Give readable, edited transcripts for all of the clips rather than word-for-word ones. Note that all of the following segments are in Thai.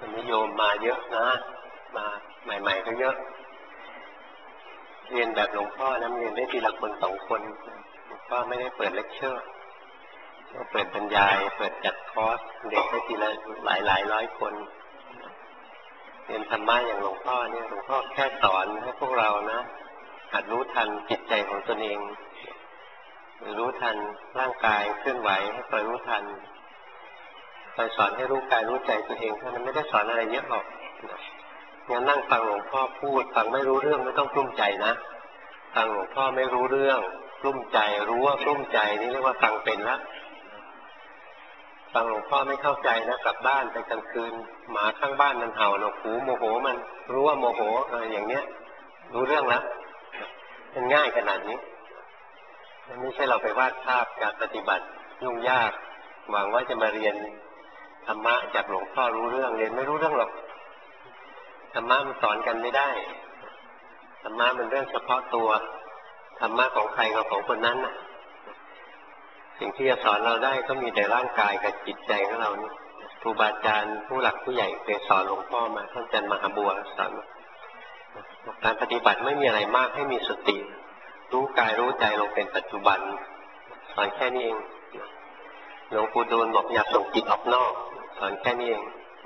นิยมมาเยอะนะมาใหม่ๆก็เยอะเรียนแบบหลวงพ่อนะเรียนได้ทีละคนสองคนหลวงพ่อไม่ได้เปิดเลคเชอร์เปิดบรรยายเปิดจัดคอร์สเด็กได้ทีละหลายร้อยคนเรียนธรรมะอย่างหลวงพ่อเนี่ยหลวงพ่อแค่สอนให้พวกเรานะหัดรู้ทันจิตใจของตนเองรู้ทันร่างกายเคลื่อนไหวให้คอยรู้ทันคอยสอนให้รู้กายรู้ใจตัวเองเท่านั้นไม่ได้สอนอะไรเยอะหรอกงั้นนั่งฟังหลวงพ่อพูดฟังไม่รู้เรื่องไม่ต้องกลุ้มใจนะฟังหลวงพ่อไม่รู้เรื่องกลุ้มใจรู้ว่ากลุ้มใจนี่เรียกว่าฟังเป็นละฟังหลวงพ่อไม่เข้าใจนะกลับบ้านไปกลางคืนหมาข้างบ้านมันเห่าหนวกหูโมโหมันรู้ว่าโมโหอย่างเนี้ยรู้เรื่องแล้วมันง่ายขนาดนี้ไม่ใช่เราไปวาดภาพการปฏิบัติยุ่งยากหวังว่าจะมาเรียนธรรมะจากหลวงพ่อรู้เรื่องเรียนไม่รู้เรื่องหรอกธรรมะมันสอนกันไม่ได้ธรรมะมันเรื่องเฉพาะตัวธรรมะของใครกับของคนนั้นน่ะสิ่งที่จะสอนเราได้ก็มีแต่ร่างกายกับจิตใจของเรานี่ครูบาอาจารย์ผู้หลักผู้ใหญ่เคยสอนหลวงพ่อมาท่านอาจารย์มหาบัวสอนการปฏิบัติไม่มีอะไรมากให้มีสติรู้กายรู้ใจลงเป็นปัจจุบันสอนแค่นี้เองหลวงปู่ดูลบอกอย่าส่งจิตออกนอกสอนแค่นี้เอง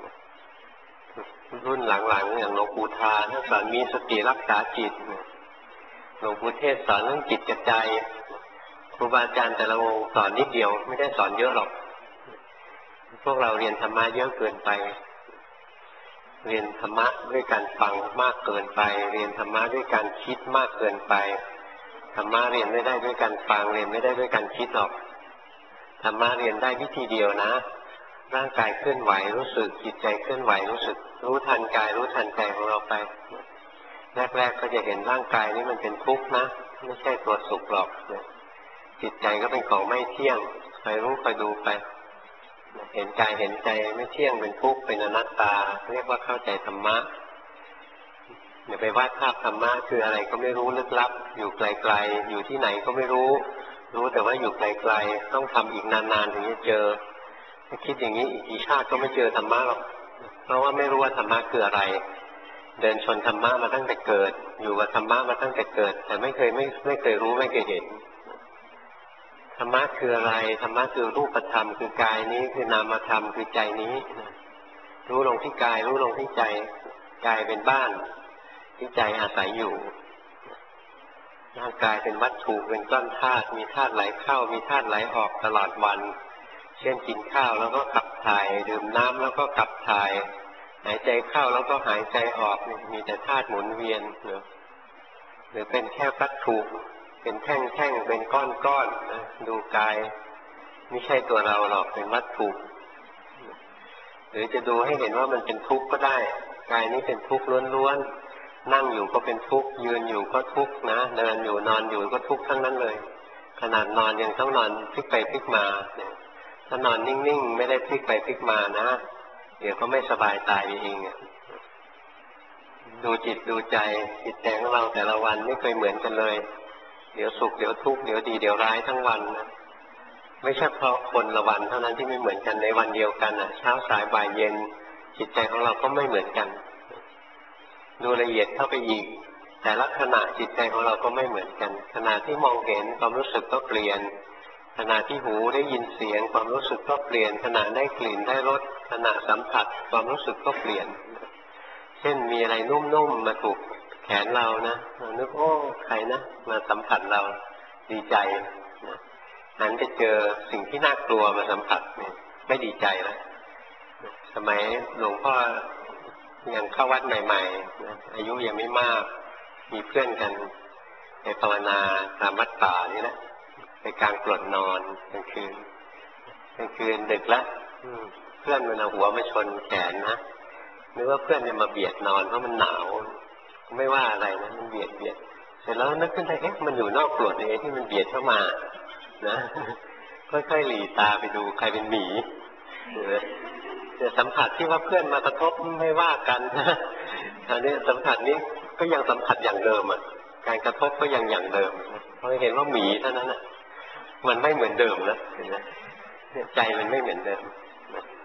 รุ่นหลังๆอย่างหลวงปู่ทาท่านสอนมีสติรักษาจิตหลวงปู่เทศสอนเรื่องจิตกระจายครูบาอาจารย์แต่ละองค์สอนนิดเดียวไม่ได้สอนเยอะหรอกพวกเราเรียนธรรมะเยอะเกินไปเรียนธรรมะด้วยการฟังมากเกินไปเรียนธรรมะด้วยการคิดมากเกินไปธรรมะเรียนไม่ได้ด้วยการฟังเรียนไม่ได้ด้วยการคิดหรอกธรรมะเรียนได้วิธีเดียวนะร่างกายเคลื่อนไหวรู้สึกจิตใจเคลื่อนไหวรู้สึกรู้ทันกายรู้ทันใจของเราไปแรกๆก็จะเห็นร่างกายนี้มันเป็นทุกข์นะไม่ใช่ตัวสุขหรอกจิตใจก็เป็นของไม่เที่ยงคอยรู้คอยดูไปเห็นกายเห็นใจไม่เที่ยงเป็นทุกข์เป็นอนัตตาเรียกว่าเข้าใจธรรมะอย่าไปวาดภาพธรรมะคืออะไรก็ไม่รู้ลึกลับอยู่ไกลๆอยู่ที่ไหนก็ไม่รู้แต่ว่าอยู่ไกลๆต้องทำอีกนานๆถึงจะเจอถ้าคิดอย่างนี้อีกกี่ชาติก็ไม่เจอธรรมะหรอกเพราะว่าไม่รู้ว่าธรรมะคืออะไรเดินชนธรรมะมาตั้งแต่เกิดอยู่กับธรรมะมาตั้งแต่เกิดแต่ไม่เคยรู้ไม่เคยเห็นธรรมะคืออะไรธรรมะคือรูปธรรมคือกายนี้คือนามธรรมคือใจนี้รู้ลงที่กายรู้ลงที่ใจกายเป็นบ้านที่ใจอาศัยอยู่ร่างกายเป็นวัตถุเป็นก้อนธาตุมีธาตุไหลเข้ามีธาตุไหลออกตลอดวันเช่นกินข้าวแล้วก็ขับถ่ายดื่มน้ำแล้วก็ขับถ่ายหายใจเข้าแล้วก็หายใจออกมีแต่ธาตุหมุนเวียนหรือเป็นแค่วัตถุเป็นแท่งๆเป็นก้อนๆนะดูกายไม่ใช่ตัวเราหรอกเป็นวัตถุหรือจะดูให้เห็นว่ามันเป็นทุกข์ก็ได้กายนี้เป็นทุกข์ล้วนๆนั่งอยู่ก็เป็นทุกข์ยืนอยู่ก็ทุกข์นะเดินอยู่นอนอยู่ก็ทุกข์ทั้งนั้นเลยขนาดนอนยังต้องนอนพลิกไปพลิกมาถ้านอนนิ่งๆไม่ได้พลิกไปพลิกมานะเดี๋ยวก็ไม่สบายตายเองดูจิตดูใจจิตใจของเราแต่ละวันไม่เคยเหมือนกันเลยเดี๋ยวสุขเดี๋ยวทุกข์เดี๋ยวดีเดี๋ยวร้ายทั้งวันนะไม่ใช่เพราะคนละวันเท่านั้นที่ไม่เหมือนกันในวันเดียวกันเช้าสายบ่ายเย็นจิตใจของเราก็ไม่เหมือนกันดูละเอียดเข้าไปอีกแต่ละขณะจิตใจของเราก็ไม่เหมือนกันขณะที่มองเห็นความรู้สึกก็เปลี่ยนขณะที่หูได้ยินเสียงความรู้สึกก็เปลี่ยนขณะได้กลิ่นได้รสขณะสัมผัสความรู้สึกก็เปลี่ยนเช่นมีอะไรนุ่มๆมาถูกแขนเรานะเรานึกโอ้ใครนะมาสัมผัสเราดีใจนะนั้นจะเจอสิ่งที่น่ากลัวมาสัมผัสเนี่ยไม่ดีใจแล้วสมัยหลวงพ่อยังเข้าวัดใหม่ๆนะอายุยังไม่มากมีเพื่อนกันไปภาวนาตามวัดป่านี่แหละไปกลางกลดนอนกลางคืนดึกแล้วเพื่อนมันเอาหัวมาชนแขนนะนึกว่าเพื่อนจะมาเบียดนอนเพราะมันหนาวไม่ว่าอะไรนะมันเบียดเสร็จแล้วนึกขึ้นได้มันอยู่นอกกลดเองที่มันเบียดเข้ามานะค่อยๆหลีตาไปดูใครเป็นหมีแต่สัมผัสที่ว่าเพื่อนมากระทบไม่ว่ากันนะอันนี้สัมผัสนี้ก็ยังสัมผัสอย่างเดิมการกระทบก็ยังอย่างเดิมเพราะเห็นว่าหมีเท่านั้นมันไม่เหมือนเดิมแล้วเห็นไหมใจมันไม่เหมือนเดิม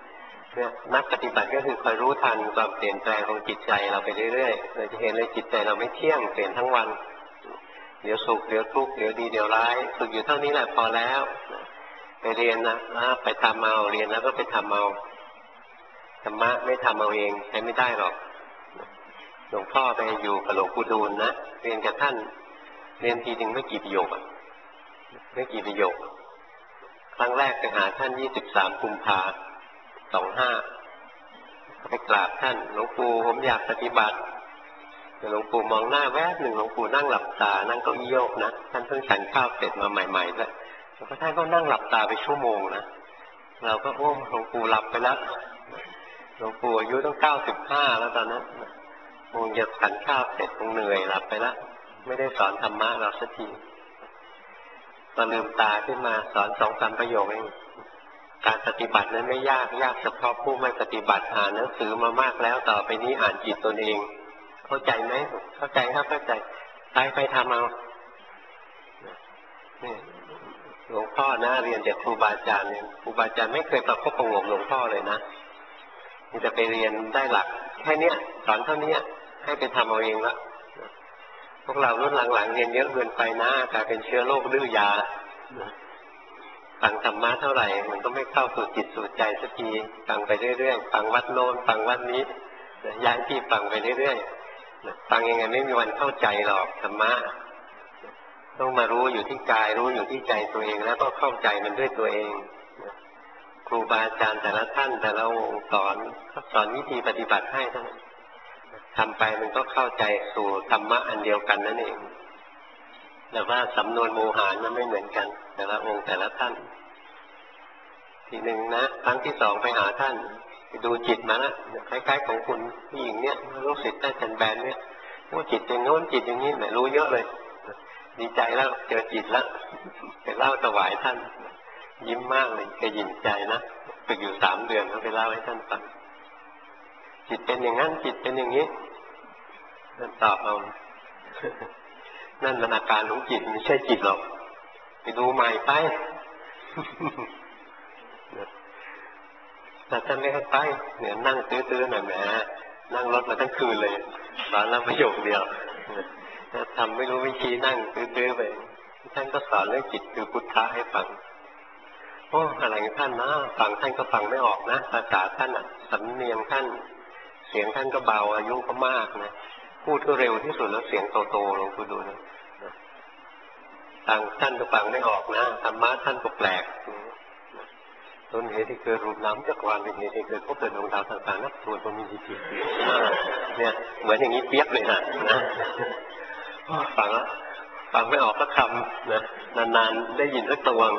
เนี่ยนักปฏิบัติก็คือคอยรู้ทันความเปลี่ยนแปลงของจิตใจเราไปเรื่อยๆเราจะเห็นเลยจิตใจเราไม่เที่ยงเปลี่ยนทั้งวันเดี๋ยวสุขเดี๋ยวทุกข์เดี๋ยวดีเดี๋ยวร้ายฝึกอยู่เท่านี้แหละพอแล้วไปเรียนนะไปทำเอาเรียนแล้วก็ไปทำเอาธรรมะไม่ทำเอาเองใช้ไม่ได้หรอกหลวงพ่อไปอยู่กับหลวงปู่ดูลนะเรียนกับท่านเรียนทีหนึ่งไม่กี่ประโยคไม่กี่ประโยคครั้งแรกไปหาท่าน23 กุมภาพันธ์ 25ไปกราบท่านหลวงปู่ผมอยากปฏิบัติแต่หลวงปู่มองหน้าแวบหนึ่งหลวงปู่นั่งหลับตานั่งเก้าอี้โยกนะท่านเพิ่งฉันข้าวเสร็จมาใหม่ๆแล้วแล้วท่านก็นั่งหลับตาไปชั่วโมงนะเราก็โอ้หลวงปู่หลับไปแล้วหลวงปู่อายุต้อง95แล้วตอนนั้นคงจะฉันข้าวเสร็จคงเหนื่อยหลับไปแล้วไม่ได้สอนธรรมะเราสักทีตอนลืมตาขึ้นมาสอน2-3 ประโยคเองการปฏิบัตินั้นไม่ยากยากเฉพาะผู้ไม่ปฏิบัติอ่านหนังสือมามากแล้วต่อไปนี้อ่านจิตตนเองเข้าใจไหมเข้าใจครับเข้าใจไปทำเอาหลวงพ่อนะเรียนจากครูบาอาจารย์เนี่ยครูบาอาจารย์ไม่เคยประคบประหงมหลวงพ่อเลยนะมันจะไปเรียนได้หลักแค่เนี้ยสอนเท่านี้ให้ไปทำเอาเองละพวกเรารุ่นหลังๆเรียนเยอะเกินไปนะกลายเป็นเชื้อโรคดื้อยาฟังธรรมะเท่าไหร่มันก็ไม่เข้าสู่จิตสู่ใจสักทีฟังไปเรื่อยๆฟังวัดโน้นฟังวัดนี้ย้ายที่ฟังไปเรื่อยๆฟังยังไงไม่มีวันเข้าใจหรอกธรรมะต้องมารู้อยู่ที่กายรู้อยู่ที่ใจตัวเองแล้วก็เข้าใจมันด้วยตัวเองครูบาอาจารย์แต่ละท่านแต่ละองค์สอนวิธีปฏิบัติให้ทั้งทำไปมันก็เข้าใจสู่ธรรมะอันเดียวกันนั่นเองแต่ว่าสำนวนโมหารมันไม่เหมือนกันแต่ละองค์แต่ละท่านทีหนึ่งนะครั้งที่2ไปหาท่านไปดูจิตมาแล้วคล้ายๆของคุณผู้หญิงเนี่ยลูกศิษย์ได้จันแบนเนี่ยว่าจิตอย่างโน้นจิตอย่างนี้แหมรู้เยอะเลยดีใจแล้วเจอจิตแล้วไปเล่าถวายท่านยิ้มมากเลยแกยินใจนะฝึกอยู่3 เดือนเขาไปเล่าให้ท่านฟังจิตเป็นอย่างนั้นจิตเป็นอย่างนี้ท่านตอบเอานั่นมันอาการของจิตไม่ใช่จิตหรอกไปดูใหม่ไปแต่ท่านไม่ให้ไปเนี่ยนั่งตื้อๆหน่อยแหมนั่งรถมาทั้งคืนเลยสอนแล้วประโยคเดียวทำไม่รู้วิธีนั่งตื้อๆไปท่านก็สอนเรื่องจิตคือพุทธะให้ฟังโอ้อะไรของท่านนะฟังท่านก็ฟังไม่ออกนะภาษาท่านสำเนียงท่านเสียงท่านก็เบาอายุก็มากนะพูดก็เร็วที่สุดแล้วเสียงโตๆลองดูนะท่านก็ฟังไม่ออกนะธรรมะท่านก็แปลกต้นเหตุที่เกิดรูปน้ำจักรวาลเป็นเหตุที่เกิดพบเกิดดวงดาวต่างๆนับส่วนก็มีจิตเนี่ยเหมือนอย่างนี้เปียกเลยนะฟังไม่ออกสักคำนะนานๆได้ยินสักตวง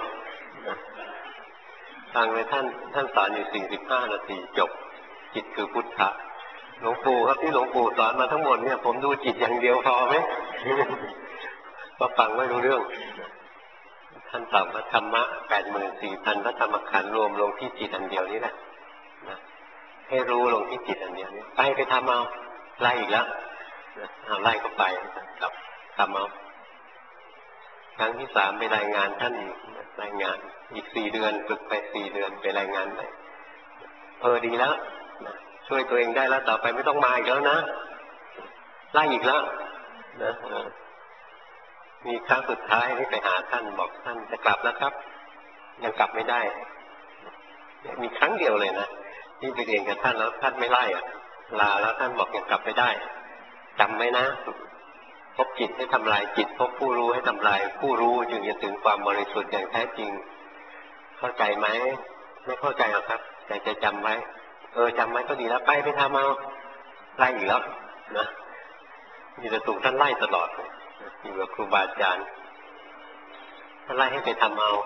ฟังไปท่านสอนอยู่45 นาทีจบจิตคือพุทธะหลวงปู่ครับที่หลวงปู่สอนมาทั้งหมดเนี่ยผมดูจิตอย่างเดียวพอไหมก็ฟังไม่รู้เรื่องท่านตอบว่าธรรมะ84,000 พระธรรมขันธ์รวมลงที่จิตอันเดียวนี้แหละให้รู้ลงที่จิตอันเดียวนี้ไปทำเอาไล่อีกแล้วเอาไล่ก็ไปกลับทำเอาครั้งที่3ไปรายงานท่านอีกรายงานอีก4 เดือนฝึกไป4 เดือนไปรายงานไปดีแล้วช่วยตัวเองได้แล้วต่อไปไม่ต้องมาอีกแล้วนะไล่อีกแล้วนะมีครั้งสุดท้ายที่ไปหาท่านบอกท่านจะกลับแล้วครับยังกลับไม่ได้มีครั้งเดียวเลยนะที่ไปเรียนกับท่านแล้วท่านไม่ไล่ลาแล้วท่านบอกยังกลับไม่ได้จำไว้นะพบจิตให้ทำลายจิตพบผู้รู้ให้ทำลายผู้รู้จึงจะถึงความบริสุทธิ์อย่างแท้จริงเข้าใจไหมไม่เข้าใจหรอกครับแต่จะจำไว้จำไว้ก็ดีแล้วไปทำเอาไล่อีกแล้วนะมีแต่ถูกท่านไล่ตลอดอยู่กับครูบาอาจารย์ท่านไล่ให้ไปทำเอา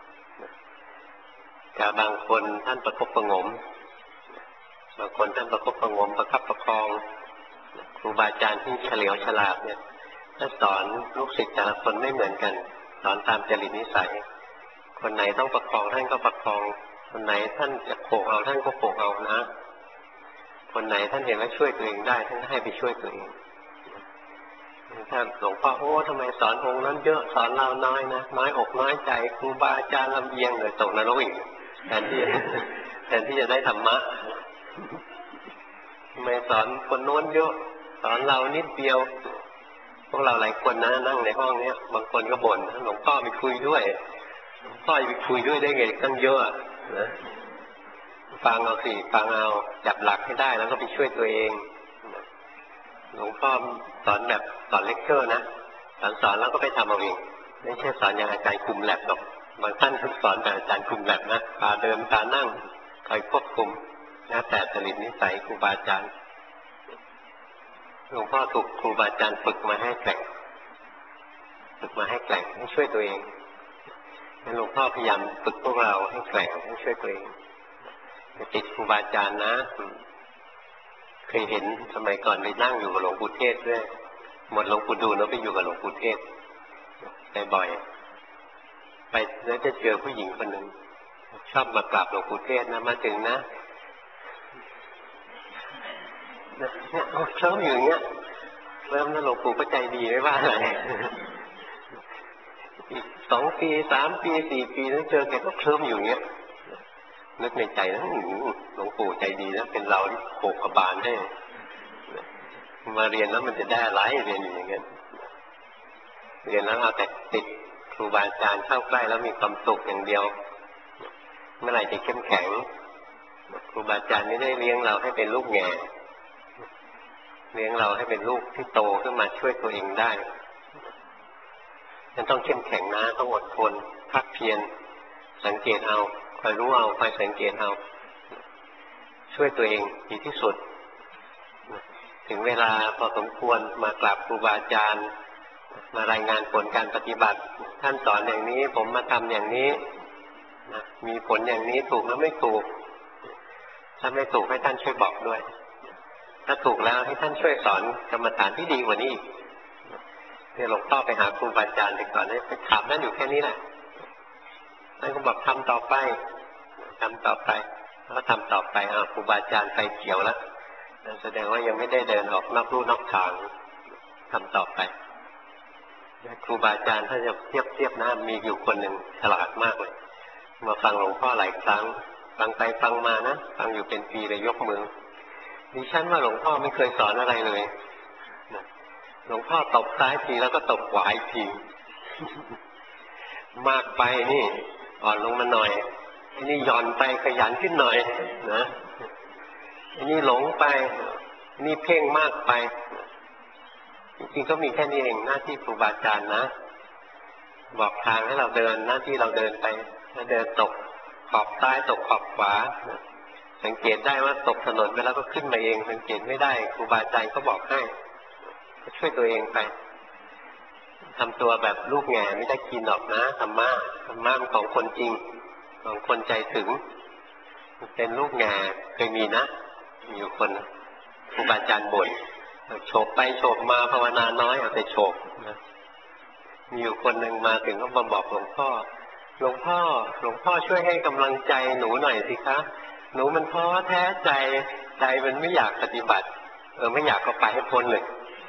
แต่บางคนท่านประคบประหงมบางคนท่านประคบประหงมประคับประคองครูบาอาจารย์ที่เฉลียวฉลาดเนี่ยท่านสอนลูกศิษย์แต่ละคนไม่เหมือนกันสอนตามจริตนิสัยคนไหนต้องประคองท่านก็ประคองคนไหนท่านจะโขกเอาท่านก็โขกเอานะคนไหนท่านเห็นว่าช่วยตัวเองได้ท่านให้ไปช่วยตัวเองท่านหลวงพ่อทำไมสอนองค์นั้นเยอะสอนเราน้อยนะน้อยอกน้อยใจครูบาอาจารย์ลำเอียงเลยตกนรกอีกแทนที่แทนที่จะได้ธรรมะไม่สอนคนโน้นเยอะสอนเรานิดเดียวพวกเราหลายคนนะนั่งในห้องเนี้ยบางคนก็บ่นหลวงพ่อไปคุยด้วยหลวงพ่อไปคุยด้วยได้ไงตั้งเยอะนะฟังเอาสิฟังเอาจับหลักให้ได้แล้วก็ไปช่วยตัวเองหลวงพ่อสอนแบบสอนเลคเชอร์นะสอนแล้วก็ไปทำเอาเองไม่ใช่สอนอย่างอาจารย์คุมแลบหรอกบางท่านสอนแบบอาจารย์คุมแลบนะพาเดินพานั่งคอยควบคุมนะแต่จริตนิสัยครูบาอาจารย์หลวงพ่อถูกครูบาอาจารย์ฝึกมาให้แกร่งฝึกมาให้แกร่งให้ช่วยตัวเองหลวงพ่อพยายามฝึกพวกเราให้แกร่งให้ช่วยตัวเองติดครูบาอาจารย์นะเคยเห็นสมัยก่อนไปนั่งอยู่กับหลวงปู่เทศด้วยหมดหลวงปู่ดูลแล้วไปอยู่กับหลวงปู่เทศไปบ่อยไปแล้วจะเจอผู้หญิงคนหนึ่งชอบมากราบหลวงปู่เทศนะมาถึงนะเนี่ยเคลิ้มอยู่อย่างเงี้ยเคลิ้มแล้วหลวงปู่ก็ใจดีไม่ว่าอะไรอีก2 ปี3 ปี4 ปีแล้วเจอแกก็เคลิ้มอยู่อย่างเงี้ยนึกในใจนะหลวงปู่ใจดีนะเป็นเราที่โขกกระบาลให้มาเรียนแล้วมันจะได้อะไรเรียนอย่างเงี้ยเรียนแล้วเอาแต่ติดครูบาอาจารย์เข้าใกล้แล้วมีความสุขอย่างเดียวเมื่อไหร่จะเข้มแข็งครูบาอาจารย์ไม่ได้เลี้ยงเราให้เป็นลูกแง่เลี้ยงเราให้เป็นลูกที่โตขึ้นมาช่วยตัวเองได้มันต้องเข้มแข็งนะต้องอดทนภาคเพียรสังเกตเอาคอยรู้เอาคอยสังเกตเอาช่วยตัวเองดีที่สุดถึงเวลาพอสมควรมากราบครูบาอาจารย์มารายงานผลการปฏิบัติท่านสอนอย่างนี้ผมมาทำอย่างนี้มีผลอย่างนี้ถูกแล้วไม่ถูกถ้าไม่ถูกให้ท่านช่วยบอกด้วยถ้าถูกแล้วให้ท่านช่วยสอนกรรมฐานที่ดีกว่านี้อีกเนี่ยหลวงพ่อไปหาครูบาอาจารย์ไปก่อนไปถามนั่นอยู่แค่นี้แหละท่านก็บอกทำต่อไปทำต่อไปแล้วทำต่อไปครูบาอาจารย์ไฟเขียวแล้วแสดงว่ายังไม่ได้เดินออกนอกลู่นอกทางทำต่อไปครูบาอาจารย์ถ้าจะเทียบนะมีอยู่คนหนึ่งฉลาดมากเลยมาฟังหลวงพ่อหลายครั้งฟังไปฟังมานะฟังอยู่เป็นปีเลยยกมือดิฉันว่าหลวงพ่อไม่เคยสอนอะไรเลยหลวงพ่อตบซ้ายทีแล้วก็ตบขวาอีกทีมากไปนี่อ่อนลงมาหน่อยนี่หย่อนไปขยันขึ้นหน่อยนะนี่หลงไปนี่เพ่งมากไปจริงๆก็มีแค่นี้เองหน้าที่ครูบาอาจารย์นะบอกทางให้เราเดินหน้าที่เราเดินไปแล้วเดินตกขอบซ้ายตกขอบขวาสังเกตได้ว่าตกถนนไปแล้วก็ขึ้นมาเองสังเกตไม่ได้ครูบาอาจารย์ก็บอกให้ช่วยตัวเองไปทำตัวแบบลูกแง่ไม่ได้กินหรอกนะธรรมะมันของคนจริงของคนใจถึงเป็นลูกแง่เคยมีนะมีอยู่คนครูบาอาจารย์บ่นโฉบไปโฉบมาภาวนาน้อยเอาแต่โฉบนะมีอยู่คนหนึ่งมาถึงก็มาบอกหลวงพ่อหลวงพ่อช่วยให้กำลังใจหนูหน่อยสิคะหนูมันท้อแท้ใจมันไม่อยากปฏิบัติไม่อยากก็ไปให้พ้นเลย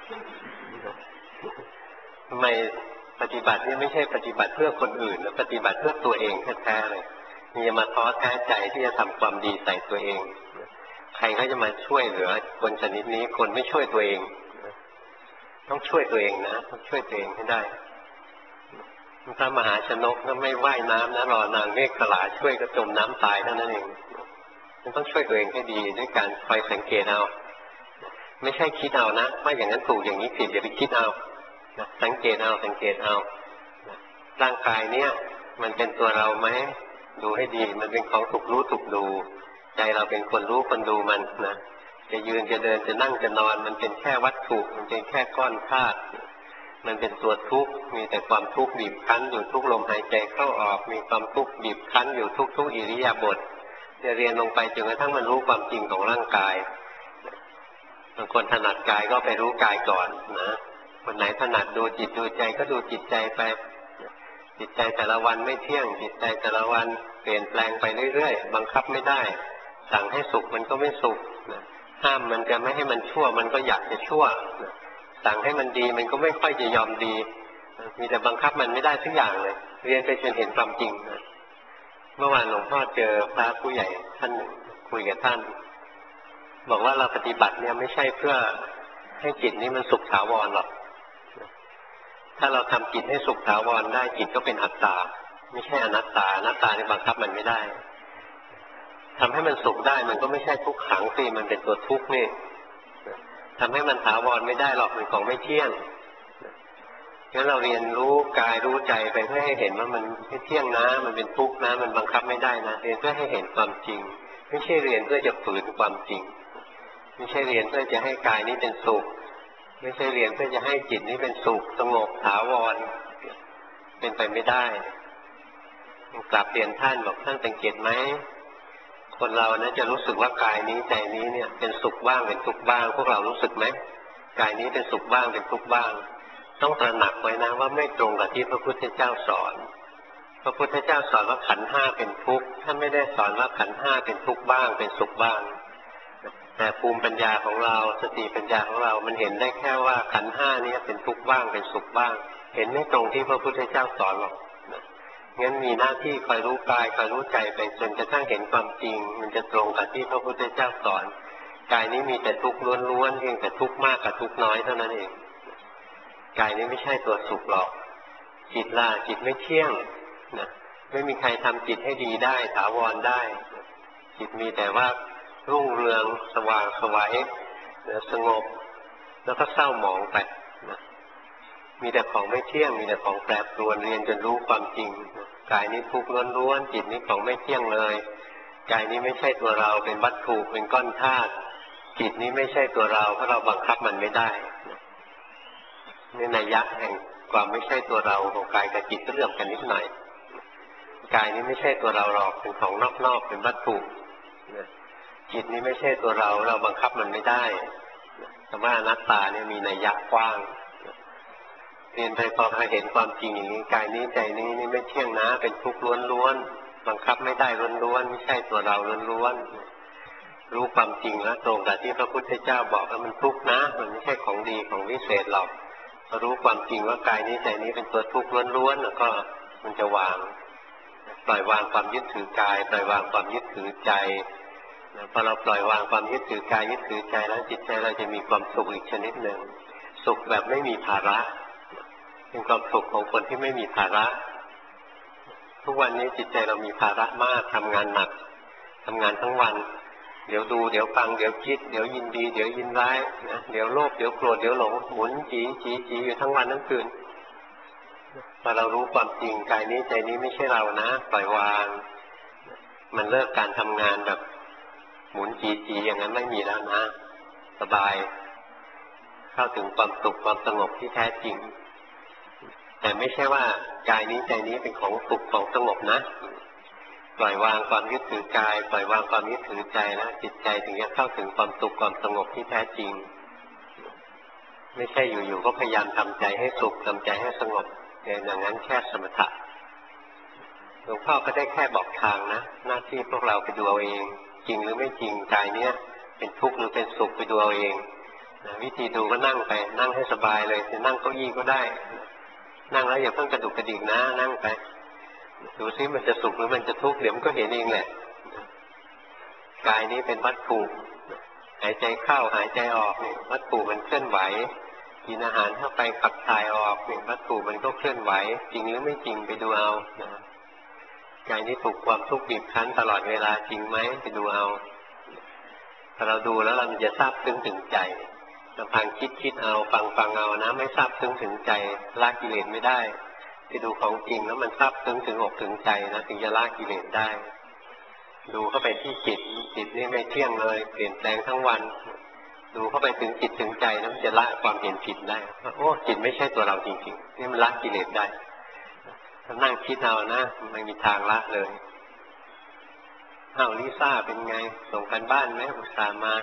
ทำไมปฏิบัตินี่ไม่ใช่ปฏิบัติเพื่อคนอื่นปฏิบัติเพื่อตัวเองแท้ๆเลยนี่จะมาท้อแท้ใจที่จะทำความดีใส่ตัวเองใครเขาจะมาช่วยเหลือคนชนิดนี้คนไม่ช่วยตัวเองต้องช่วยตัวเองนะต้องช่วยตัวเองให้ได้พระมหาชนกก็ไม่ว่ายน้ำนะรอนางเมฆขลาช่วยก็จมน้ำตายเท่านั้นเองมันต้องช่วยตัวเองให้ดีด้วยการคอยสังเกตเอาไม่ใช่คิดเอานะว่าอย่างนั้นถูกอย่างนี้ผิดอย่าไปคิดเอาสังเกตเอาร่างกายเนี้ยมันเป็นตัวเราไหมดูให้ดีมันเป็นของถูกรู้ถูกดูใจเราเป็นคนรู้คนดูมันนะจะยืนจะเดินจะนั่งจะนอนมันเป็นแค่วัตถุมันเป็นแค่ก้อนธาตุมันเป็นตัวทุกข์มีแต่ความทุกข์บีบคั้นอยู่ทุกลมหายใจเข้าออกมีความทุกข์บีบคั้นอยู่ทุกอิริยาบถจะเรียนลงไปจนกระทั่งมันรู้ความจริงของร่างกายบางคนถนัดกายก็ไปรู้กายก่อนนะคนไหนถนัดดูจิตดูใจก็ดูจิตใจไปจิตใจแต่ละวันไม่เที่ยงจิตใจแต่ละวันเปลี่ยนแปลงไปเรื่อยๆบังคับไม่ได้สั่งให้สุขมันก็ไม่สุขห้ามมันจะไม่ให้มันชั่วมันก็อยากจะชั่วสั่งให้มันดีมันก็ไม่ค่อยจะยอมดีมีแต่บังคับมันไม่ได้ทุกอย่างเลยเรียนไปจนเห็นความจริงนะเมื่อวานหลวงพ่อเจอพระผู้ใหญ่ท่านหนึ่งคุยกับท่านบอกว่าเราปฏิบัติเนี่ยไม่ใช่เพื่อให้จิตนี้มันสุขถาวรหรอกถ้าเราทำจิตให้สุขถาวรได้จิตก็เป็นอัตตาไม่ใช่อนัตตาอนัตตานี่บังคับมันไม่ได้ทำให้มันสุขได้มันก็ไม่ใช่ทุกขังสิมันเป็นตัวทุกข์นี่ทำให้มันถาวรไม่ได้หรอกมันของไม่เที่ยงงั้นเราเรียนรู้กายรู้ใจไปเพื่อให้เห็นว่ามันไม่เที่ยงนะมันเป็นทุกข์นะมันบังคับไม่ได้นะเรียนเพื่อให้เห็นความจริงไม่ใช่เรียนเพื่อจะฝืนความจริงไม่ใช่เรียนเพื่อจะให้กายนี้เป็นสุขไม่ใช่เรียนเพื่อจะให้จิตนี้เป็นสุขสงบถาวรเป็นไปไม่ได้กลับเรียนท่านบอกท่านสังเกตไหมคนเรานะจะรู้สึกว่ากายนี้ใจนี้เนี่ยเป็นสุขบ้างเป็นทุกข์บ้างพวกเรารู้สึกไหมกายนี้เป็นสุขบ้างเป็นทุกข์บ้างต้องตระหนักไว้นะว่าไม่ตรงกับที่พระพุทธเจ้าสอนพระพุทธเจ้าสอนว่าขันธ์ห้าเป็นทุกข์ท่านไม่ได้สอนว่าขันธ์ห้าเป็นทุกข์บ้างเป็นสุขบ้างแต่ภูมิปัญญาของเราสติปัญญาของเรามันเห็นได้แค่ว่าขันธ์ห้านี้เป็นทุกข์บ้างเป็นสุขบ้างเห็นไม่ตรงที่พระพุทธเจ้าสอนหรอกงั้นมีหน้าที่คอยรู้กายคอยรู้ใจไปจนกระทั่งเห็นความจริงมันจะตรงกับที่พระพุทธเจ้าสอนกายนี้มีแต่ทุกข์ล้วนๆเพียงแต่ทุกข์มากกับทุกข์น้อยเท่านั้นเองกายนี้ไม่ใช่ตัวสุขหรอกจิตล่ะจิตไม่เที่ยงนะไม่มีใครทำจิตให้ดีได้ถาวรได้จิตมีแต่ว่ารุ่งเรืองสว่างไสวสงบแล้วก็เศร้าหมองไปนะมีแต่ของไม่เที่ยงมีแต่ของแปรปรวนเรียนจนรู้ความจริงกายนี้ทุกข์ล้วนๆจิตนี้ของไม่เที่ยงเลยกายนี้ไม่ใช่ตัวเราเป็นวัตถุเป็นก้อนธาตุจิตนี้ไม่ใช่ตัวเราเพราะเราบังคับมันไม่ได้นี่นัยยะแห่งความไม่ใช่ตัวเราของกายกับจิตเรื่องกันนิดหน่อยกายนี้ไม่ใช่ตัวเราหรอกเป็นของนอกๆเป็นวัตถุจิตนี้ไม่ใช่ตัวเราเราบังคับมันไม่ได้แต่ว่าอนัตตาเนี่ยมีนัยยะกว้างเรียนไปพอเห็นความจริงอย่างนี้กายนี้ใจนี้นี่ไม่เที่ยงนะเป็นทุกข์ล้วนๆบังคับไม่ได้ล้วนๆไม่ใช่ตัวเราล้วนๆรู้ความจริงแล้วตรงกับที่พระพุทธเจ้าบอกว่ามันทุกข์นะมันไม่ใช่ของดีของวิเศษหรอกพอรู้ความจริงว่ากายนี้ใจนี้เป็นตัวทุกข์ล้วนๆแล้วก็มันจะวางปล่อยวางความยึดถือกายปล่อยวางความยึดถือใจพอเราปล่อยวางความยึดถือกายยึดถือใจแล้วจิตใจเราจะมีความสุขอีกชนิดหนึ่งสุขแบบไม่มีภาระเป็นความสุขของคนที่ไม่มีภาระทุกวันนี้จิตใจเรามีภาระมากทำงานหนักทำงานทั้งวันเดี๋ยวดูเดี๋ยวฟังเดี๋ยวคิดเดี๋ยวยินดีเดี๋ยวยินร้ายนะเดี๋ยวโลภเดี๋ยวโกรธเดี๋ยวหลงหมุนจีอยู่ทั้งวันทั้งคืนพอเรารู้ความจริงกายนี้ใจนี้ไม่ใช่เรานะปล่อยวางมันเลิกการทำงานแบบหมุนจีอย่างนั้นไม่มีแล้วนะสบายเข้าถึงความสุขความสงบที่แท้จริงแต่ไม่ใช่ว่ากายนี้ใจนี้เป็นของสุขของสงบนะปล่อยวางความยึดถือกายปล่อยวางความยึดถือใจแล้วจิตใจถึงจะเข้าถึงความสุขความสงบที่แท้จริงไม่ใช่อยู่ๆก็พยายามทำใจให้สุขทำใจให้สงบอย่างนั้นแค่สมถะหลวงพ่อก็ได้แค่บอกทางนะหน้าที่พวกเราไปดูเอาเองจริงหรือไม่จริงกายเนี้ยเป็นทุกข์หรือเป็นสุขไปดูเอาเองวิธีดูก็นั่งไปนั่งให้สบายเลยจะนั่งเก้าอี้ก็ได้นั่งแล้วอย่าเพิ่งกระดุกกระดิกนะนั่งไปดูซิมันจะสุขหรือมันจะทุกข์เดี๋ยวมันก็เห็นเองแหละกายนี้เป็นวัตถุหายใจเข้าหายใจออกเนี่ยวัตถุมันเคลื่อนไหวกินอาหารเข้าไปขับถ่ายออกเนี่ยวัตถุมันก็เคลื่อนไหวจริงหรือไม่จริงไปดูเอากายนี้ถูกความทุกข์บีบคั้นตลอดเวลาจริงไหมไปดูเอาพอเราดูแล้วเราจะทราบซึ้งถึงใจลำพังคิดเอาฟังเอานะไม่ทราบซึ้งถึงใจละกิเลสไม่ได้ไปดูของจริงแล้วมันทราบซึ้งถึงอกถึงใจนะถึงจะละกิเลสได้ดูเข้าไปที่จิตนี่ไม่เที่ยงเลยเปลี่ยนแปลงทั้งวันดูเข้าไปถึงจิตถึงใจแล้วมันจะละความเห็นผิดได้โอ้จิตไม่ใช่ตัวเราจริงๆนี่มันละกิเลสได้ถ้านั่งคิดเอานะไม่มีทางละเลยลิซ่าเป็นไงส่งกันบ้านไหมอุตส่าห์มา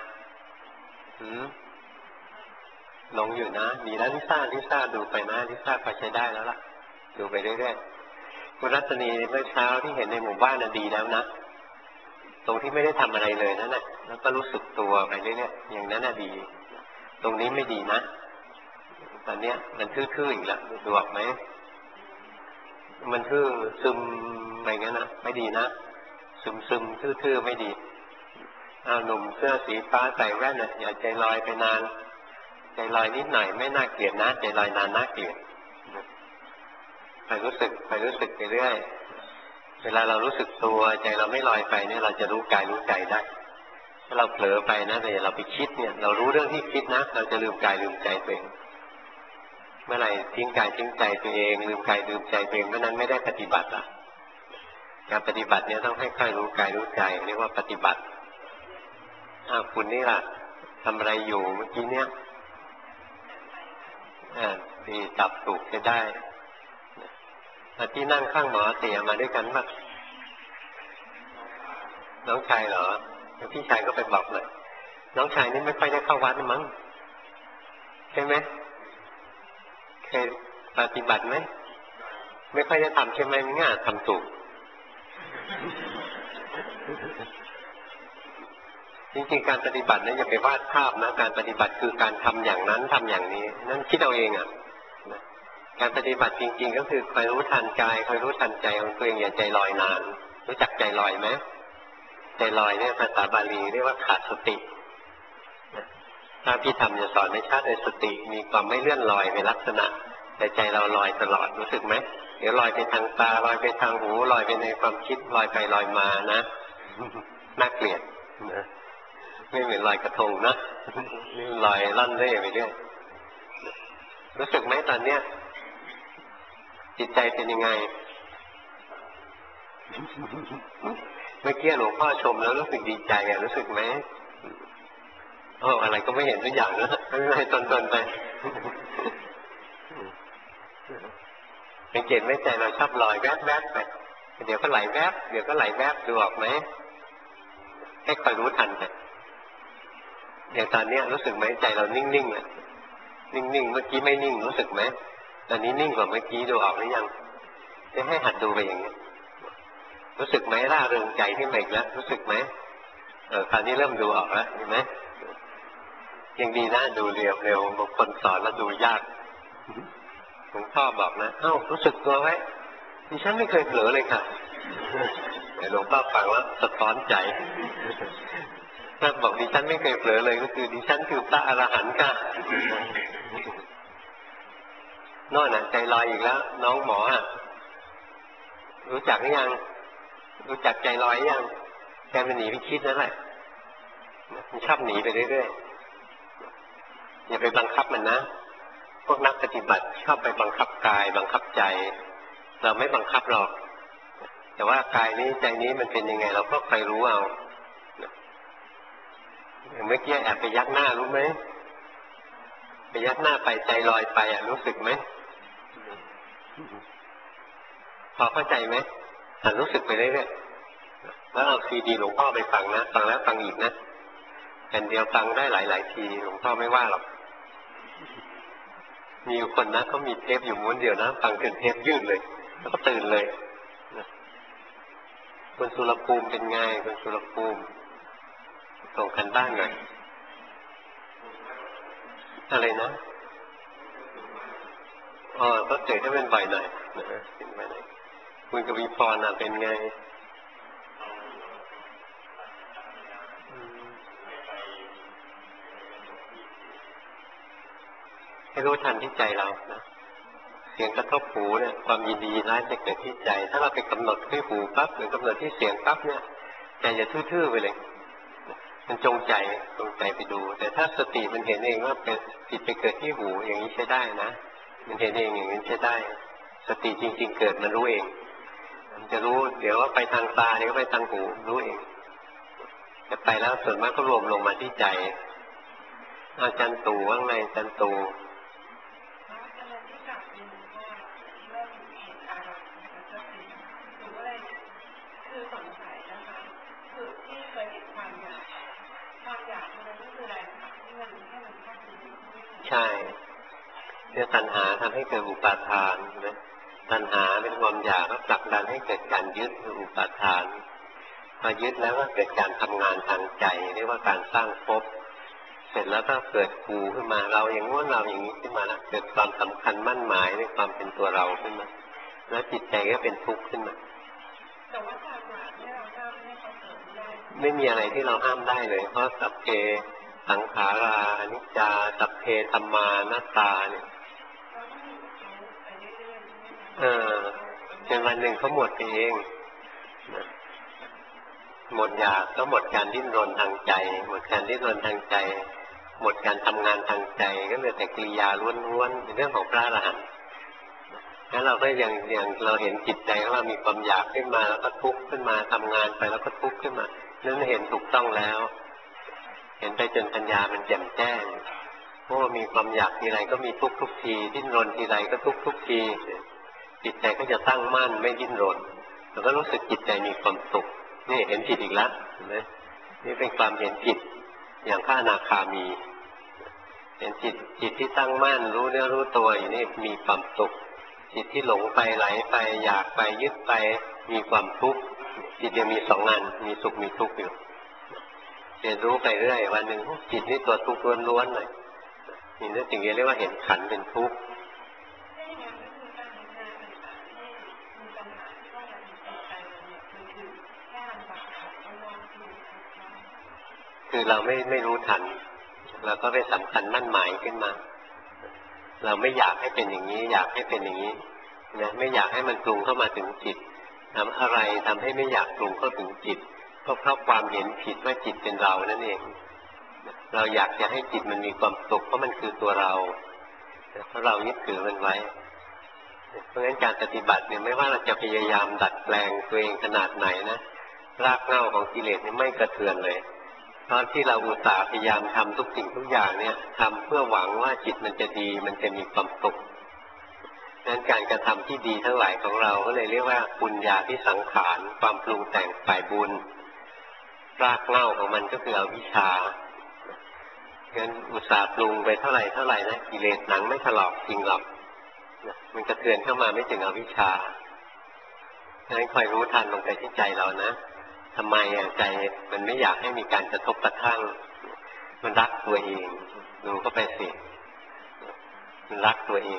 ลงอยู่นะดีแล้วลิซ่าดูไปนะลิซ่าพอใช้ได้แล้วล่ะดูไปเรื่อยๆคุณรัตนีเมื่อเช้าที่เห็นในหมู่บ้านน่ะดีแล้วนะตรงที่ไม่ได้ทำอะไรเลยนั่นแหละแล้วก็รู้สึกตัวไปเรื่อยๆอย่างนั้นน่ะดีตรงนี้ไม่ดีนะตอนเนี้ยมันทื่อๆอีกแล้วดูออกไหมมันทื่อซึมอะไรเงี้ยนะไม่ดีนะซึมซึมทื่อๆไม่ดีหนุ่มเสื้อสีฟ้าใส่แว่นน่ะอย่าใจลอยไปนานใจลอยนิดหน่อยไม่น่าเกลียดนะใจลอยนานน่าเกลียดไปรู้สึกไปเรื่อยเวลาเรารู้สึกตัวใจเราไม่ลอยไปเนี่ยเราจะรู้กายรู้ใจได้ถ้าเราเผลอไปนะแต่เราไปคิดเนี่ยเรารู้เรื่องที่คิดนะเราจะลืมกายลืมใจตัวเองเมื่อไหร่ทิ้งกายทิ้งใจตัวเองลืมกายลืมใจตัวเองเมื่อนั้นไม่ได้ปฏิบัติละการปฏิบัติเนี่ยต้องให้ค่อยรู้กายรู้ใจเรียกว่าปฏิบัติคุณนี่ล่ะทำอะไรอยู่เมื่อกี้เนี่ยดีจับถูกจะได้ที่นั่งข้างหมอเสียมาด้วยกันมั้ยน้องชายเหรอพี่ชายก็ไปบอกเลยน้องชายนี่ไม่ค่อยได้เข้าวัดมั้งใช่ไหมเคยปฏิบัติไหมไม่ค่อยได้ทำใช่ไหมง่าทำถูกจริงๆการปฏิบัตินั้นอย่าไปวาดภาพนะการปฏิบัติคือการทำอย่างนั้นทำอย่างนี้นั่นคิดเอาเองการปฏิบัติจริงๆก็คือคอยรู้ทันกายคอยรู้ทันใจของตัวเองอย่าใจลอยนานรู้จักใจลอยไหมใจลอยเนี่ยภาษาบาลีเรียกว่าขาดสติถ้าพี่ธรรมจะสอนในชาติในสติมีความไม่เลื่อนลอยในลักษณะแต่ใจเราลอยตลอดรู้สึกไหมเดี๋ยวลอยไปทางตาลอยไปทางหูลอยไปในความคิดลอยไปลอยมานะน่าเกลียดนะไม่เหมือนลอยกระทงนะนี่ลอยล่อนเร่ไปเรื่อยรู้สึกไหมตอนเนี้ยจิตใจเป็นยังไงเมื่อกี้หลวงพ่อชมแล้วรู้สึกดีใจรู้สึกไหมอะไรก็ไม่เห็นทุกอย่างนะไม่เป็นไรตนไปสังเกตไหมใจเราชอบลอยแวบๆไปเดี๋ยวก็ไหลแวบเดี๋ยวก็ไหลแวบดูออกไหมให้คอยรู้ทันไปอย่างตอนนี้รู้สึกไหมใจเรานิ่งๆเลยนิ่งๆเมื่อกี้ไม่นิ่งรู้สึกไหมตอนนี้นิ่งกว่าเมื่อกี้ดูออกหรือยังจะให้หัดดูไปอย่างนี้รู้สึกไหมร่าเริงใจขึ้นมาอีกแล้วรู้สึกไหมคราวนี้เริ่มดูออกแล้วเห็นไหมยังดีนะดูเร็วบางคนสอนแล้วดูยากหลวงพ่อบอกนะรู้สึกตัวไว้ดิฉันไม่เคยเผลอเลยค่ะแต่หลวงพ่อฟังว่าสะท้อนใจถ้าบอกดิฉันไม่เคยเผลอเลยก็คือดิฉันคือพระอรหันต์ค่ะนอกจากใจลอยอีกแล้วน้องหมอรู้จักหรือยังรู้จักใจลอยยังแกมันหนีไปคิดนั่นแหละมันชอบหนีไปเรื่อยๆอย่าไปบังคับมันนะพวกนักปฏิบัติชอบไปบังคับกายบังคับใจเราไม่บังคับหรอกแต่ว่ากายนี้ใจนี้มันเป็นยังไงเราก็คอยรู้เอาเมื่อกี้แอบไปยักหน้ารู้ไหมไปยักหน้าไปใจลอยไปรู้สึกไหมพอเข้าใจไหมรู้สึกไปเรื่อยๆแล้วเอาซีดีหลวงพ่อไปฟังนะฟังแล้วฟังอีกนะแผ่นเดียวฟังได้หลายๆทีหลวงพ่อไม่ว่าหรอกมีอยู่คนนะเขามีเทปอยู่ม้วนเดียวนะฟังจนเทปยืดเลยแล้วก็ตื่นเลยคุณสุรภูมิเป็นไงคุณสุรภูมิส่งกันบ้านหน่อยอะไรนะก็เจอให้เป็นบ่อยหน่อยเป็นบ่อยหน่อยคุณกวีพรเป็นไงให้รู้ทันที่ใจเรานะเสียงกระทบหูเนี่ยความยินดีร้ายจะเกิดที่ใจถ้าเราไปกำหนดที่หูปั๊บหรือกำหนดที่เสียงปั๊บเนี่ยใจจะทื่อๆไปเลยมันจงใจไปดูแต่ถ้าสติมันเห็นเองว่าเป็นจิตไปเกิดที่หูอย่างนี้ใช้ได้นะมันเห็นเองอย่างนี้ใช้ได้สติจริงๆเกิดมันรู้เองมันจะรู้เดี๋ยวว่าไปทางตาเดี๋ยวไปทางหูรู้เองจะไปแล้วส่วนมากก็รวมลงมาที่ใจอาจารย์ตู่ว่าไงอาจารย์ตู่ใช่เนี่ยตัณหาทำให้เกิดอุปาทานนะตัณหาเป็นความอยากก็ผลักดันให้เกิดการยึดอุปาทานพอยึดแล้วก็เกิดการทำงานทางใจเรียกว่าการสร้างภพเสร็จแล้วก็เกิดกูขึ้นมาเราอย่างง้นเราอย่างนี้ขึ้นมาแล้วเกิดความสำคัญมั่นหมายในความเป็นตัวเราขึ้นมาแล้วจิตใจก็เป็นทุกข์ขึ้นมาแต่ว่าความอยากที่เราห้ามให้เขาเกิดไม่ได้ไม่มีอะไรที่เราห้ามได้เลยเพราะสัพเพสังขาราอนิจจาสัพเพธัมมานัตตาเนี่ยจนวันหนึ่งเขาหมดไปเองหมดอยากก็หมดการดิ้นรนทางใจหมดการดิ้นรนทางใจหมดการทำงานทางใจก็เหลือแต่กิริยาล้วนๆเป็นเรื่องของพระอรหันต์แล้วเราก็อย่างเราเห็นจิตใจของเรามีความอยากขึ้นมาแล้วก็ทุกข์ขึ้นมาทำงานไปแล้วก็ทุกข์ขึ้นมานั่นเห็นถูกต้องแล้วเห็นไปจนปัญญามันแจ่มแจ้งเพราะว่ามีความอยากทีไรก็มีทุกทุกทีดิ้นรนทีไรก็ทุกทุกทีจิตใจก็จะตั้งมั่นไม่ดิ้นรนแล้วก็รู้สึกจิตใจมีความสุขนี่เห็นผิดอีกแล้วเห็นไหมนี่เป็นความเห็นผิดอย่างพระอนาคามีเห็นจิตที่ตั้งมั่นรู้เนื้อรู้ตัวอยู่นี่มีความสุขจิตที่หลงไปไหลไปอยากไปยึดไปมีความทุกข์จิตยังมีสองอันมีสุขมีทุกข์อยู่เรียนรู้ไปเรื่อยวันหนึ่งจิตนี่ตัวทุกข์ล้วนๆเลยนี่นั่นจึงเรียกว่าเห็นขันธ์เป็นทุกข์คือเราไม่รู้ทันเราก็ไปสำคัญมั่นหมายขึ้นมาเราไม่อยากให้เป็นอย่างนี้อยากให้เป็นอย่างนี้นะไม่อยากให้มันปรุงเข้ามาถึงจิตทำอะไรทำให้ไม่อยากปรุงเข้าถึงจิตก็เพราะความเห็นผิดว่าจิตเป็นเรานั่นเองเราอยากจะให้จิตมันมีความสุขเพราะมันคือตัวเราเพราะเรายึดถือมันไว้เพราะงั้นการปฏิบัติเนี่ยไม่ว่าเราจะพยายามดัดแปลงตัวเองขนาดไหนนะรากเหง้าของกิเลสนี่ไม่กระเทือนเลยเพราะที่เราอุตส่าห์พยายามทำทุกสิ่งทุกอย่างเนี่ยทำเพื่อหวังว่าจิตมันจะดีมันจะมีความสุขนั้นการกระทำที่ดีทั้งหลายของเราก็เลยเรียกว่าปุญญาที่สังขารความปรุงแต่งฝ่ายบุญรากเหง้าของมันก็คืออวิชชางั้นอุตส่าห์ปรุงไปเท่าไหร่นะกิเลสหนังไม่ถลอกจริงหรอกมันกระเทือนเข้ามาไม่ถึงอวิชชาฉะนั้นคอยรู้ทันลงไปที่ใจเรานะทำไมใจมันไม่อยากให้มีการกระทบกระทั่งมันรักตัวเองดูเข้าไปสิมันรักตัวเอง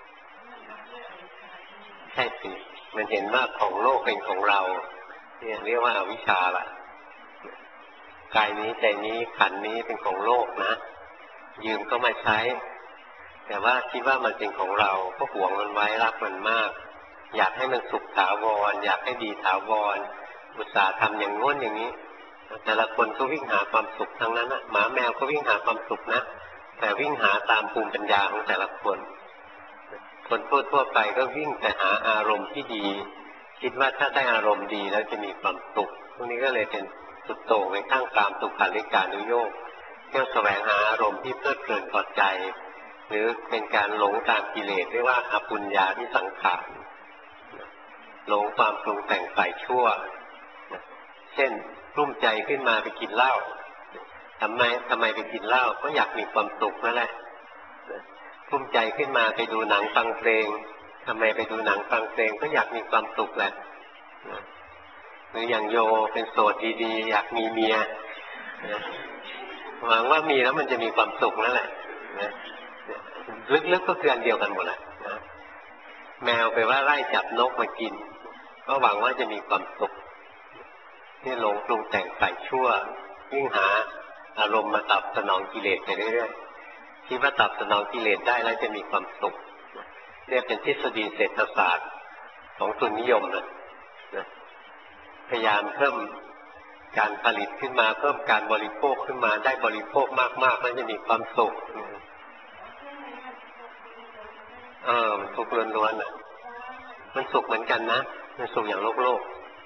ใช่สิมันเห็นว่าของโลกเป็นของเราเนี่ยเรียกว่าอวิชชาล่ะกายนี้ใจนี้ขันธ์นี้เป็นของโลกนะยืมก็มาใช้แต่ว่าคิดว่ามันเป็นของเราก็หวงมันไว้รักมันมากอยากให้มันสุขถาวรอยากให้ดีถาวรอุตส่าห์ทำอย่างง้นอย่างนี้แต่ละคนก็วิ่งหาความสุขทั้งนั้นนะหมาแมวก็วิ่งหาความสุขนะแต่วิ่งหาตามภูมิปัญญาของแต่ละคนคนทั่วไปก็วิ่งแต่หาอารมณ์ที่ดีคิดว่าถ้าได้อารมณ์ดีแล้วจะมีความสุขพวกนี้ก็เลยเป็นสุดโต่งในข้างกามสุขาริการนุโยคเที่ยวแสวงหาอารมณ์ที่เพลิดเพลินพอใจหรือเป็นการหลงตามกิเลสเรียกว่าอปุญญาที่สังขารหลงความปรุงแต่งฝ่ายชั่วเช่นรุ่มใจขึ้นมาไปกินเหล้าทำไมไปกินเหล้าก็อยากมีความสุขนั่นแหละรุ่มใจขึ้นมาไปดูหนังฟังเพลงทำไมไปดูหนังฟังเพลงก็อยากมีความสุขแหละหรืออย่างโยเป็นโสดดีๆอยากมีเมียหวังว่ามีแล้วมันจะมีความสุขนั่นแหละลึกๆก็คืออันเดียวกันหมดแหละแมวไปว่าไล่จับนกมากินก็หวังว่าจะมีความสุขนี่หลงปรุงแต่งฝ่ายชั่วยิ่งหาอารมณ์มาตอบสนองกิเลสไปเรื่อยๆคิดว่าตอบสนองกิเลสได้แล้วจะมีความสุขเนี่ยเป็นทฤษฎีเศรษฐศาสตร์ของทุนนิยมนะพยายามเพิ่มการผลิตขึ้นมาเพิ่มการบริโภคขึ้นมาได้บริโภคมากๆแล้วจะมีความสุขมันสุขล้วนๆนะมันสุขเหมือนกันนะมันสุขอย่างโลก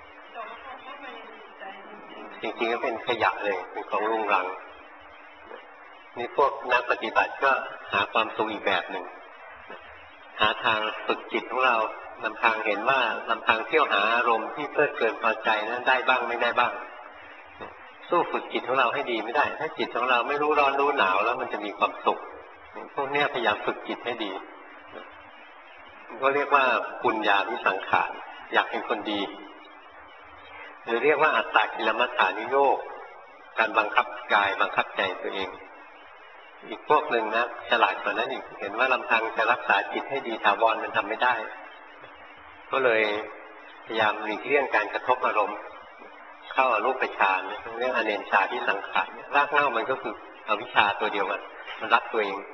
จริงๆก็เป็นขยะเลยเป็นของรุงรังนี่พวกนักปฏิบัติก็หาความสุขอีกแบบหนึ่งหาทางฝึกจิตของเราลำพังเห็นว่าลำพังเที่ยวหาอารมณ์ที่เพลิดเพลินพอใจนั้นได้บ้างไม่ได้บ้างสู้ฝึกจิตของเราให้ดีไม่ได้ถ้าจิตของเราไม่รู้ร้อนรู้หนาวแล้วมันจะมีความสุขพวกนี้พยายามฝึกจิตให้ดีก็เรียกว่าปุญญาวิสังขารอยากเป็นคนดีหรือเรียกว่าอัตตกิลมัฏฐานิโยคการบังคับกายบังคับใจตัวเองอีกพวกหนึ่งนะฉลาดกว่านั้นอีกเห็นว่าลำพังจะรักษาจิตให้ดีถาวรมันทำไม่ได้ก็เลยพยายามหลีกเลี่ยงการกระทบอารมณ์เข้าอรูปฌานเรื่องอเนนชาที่สังขารรากเหง้ามันก็คืออวิชชาตัวเดียวกันมันรักตัวเอง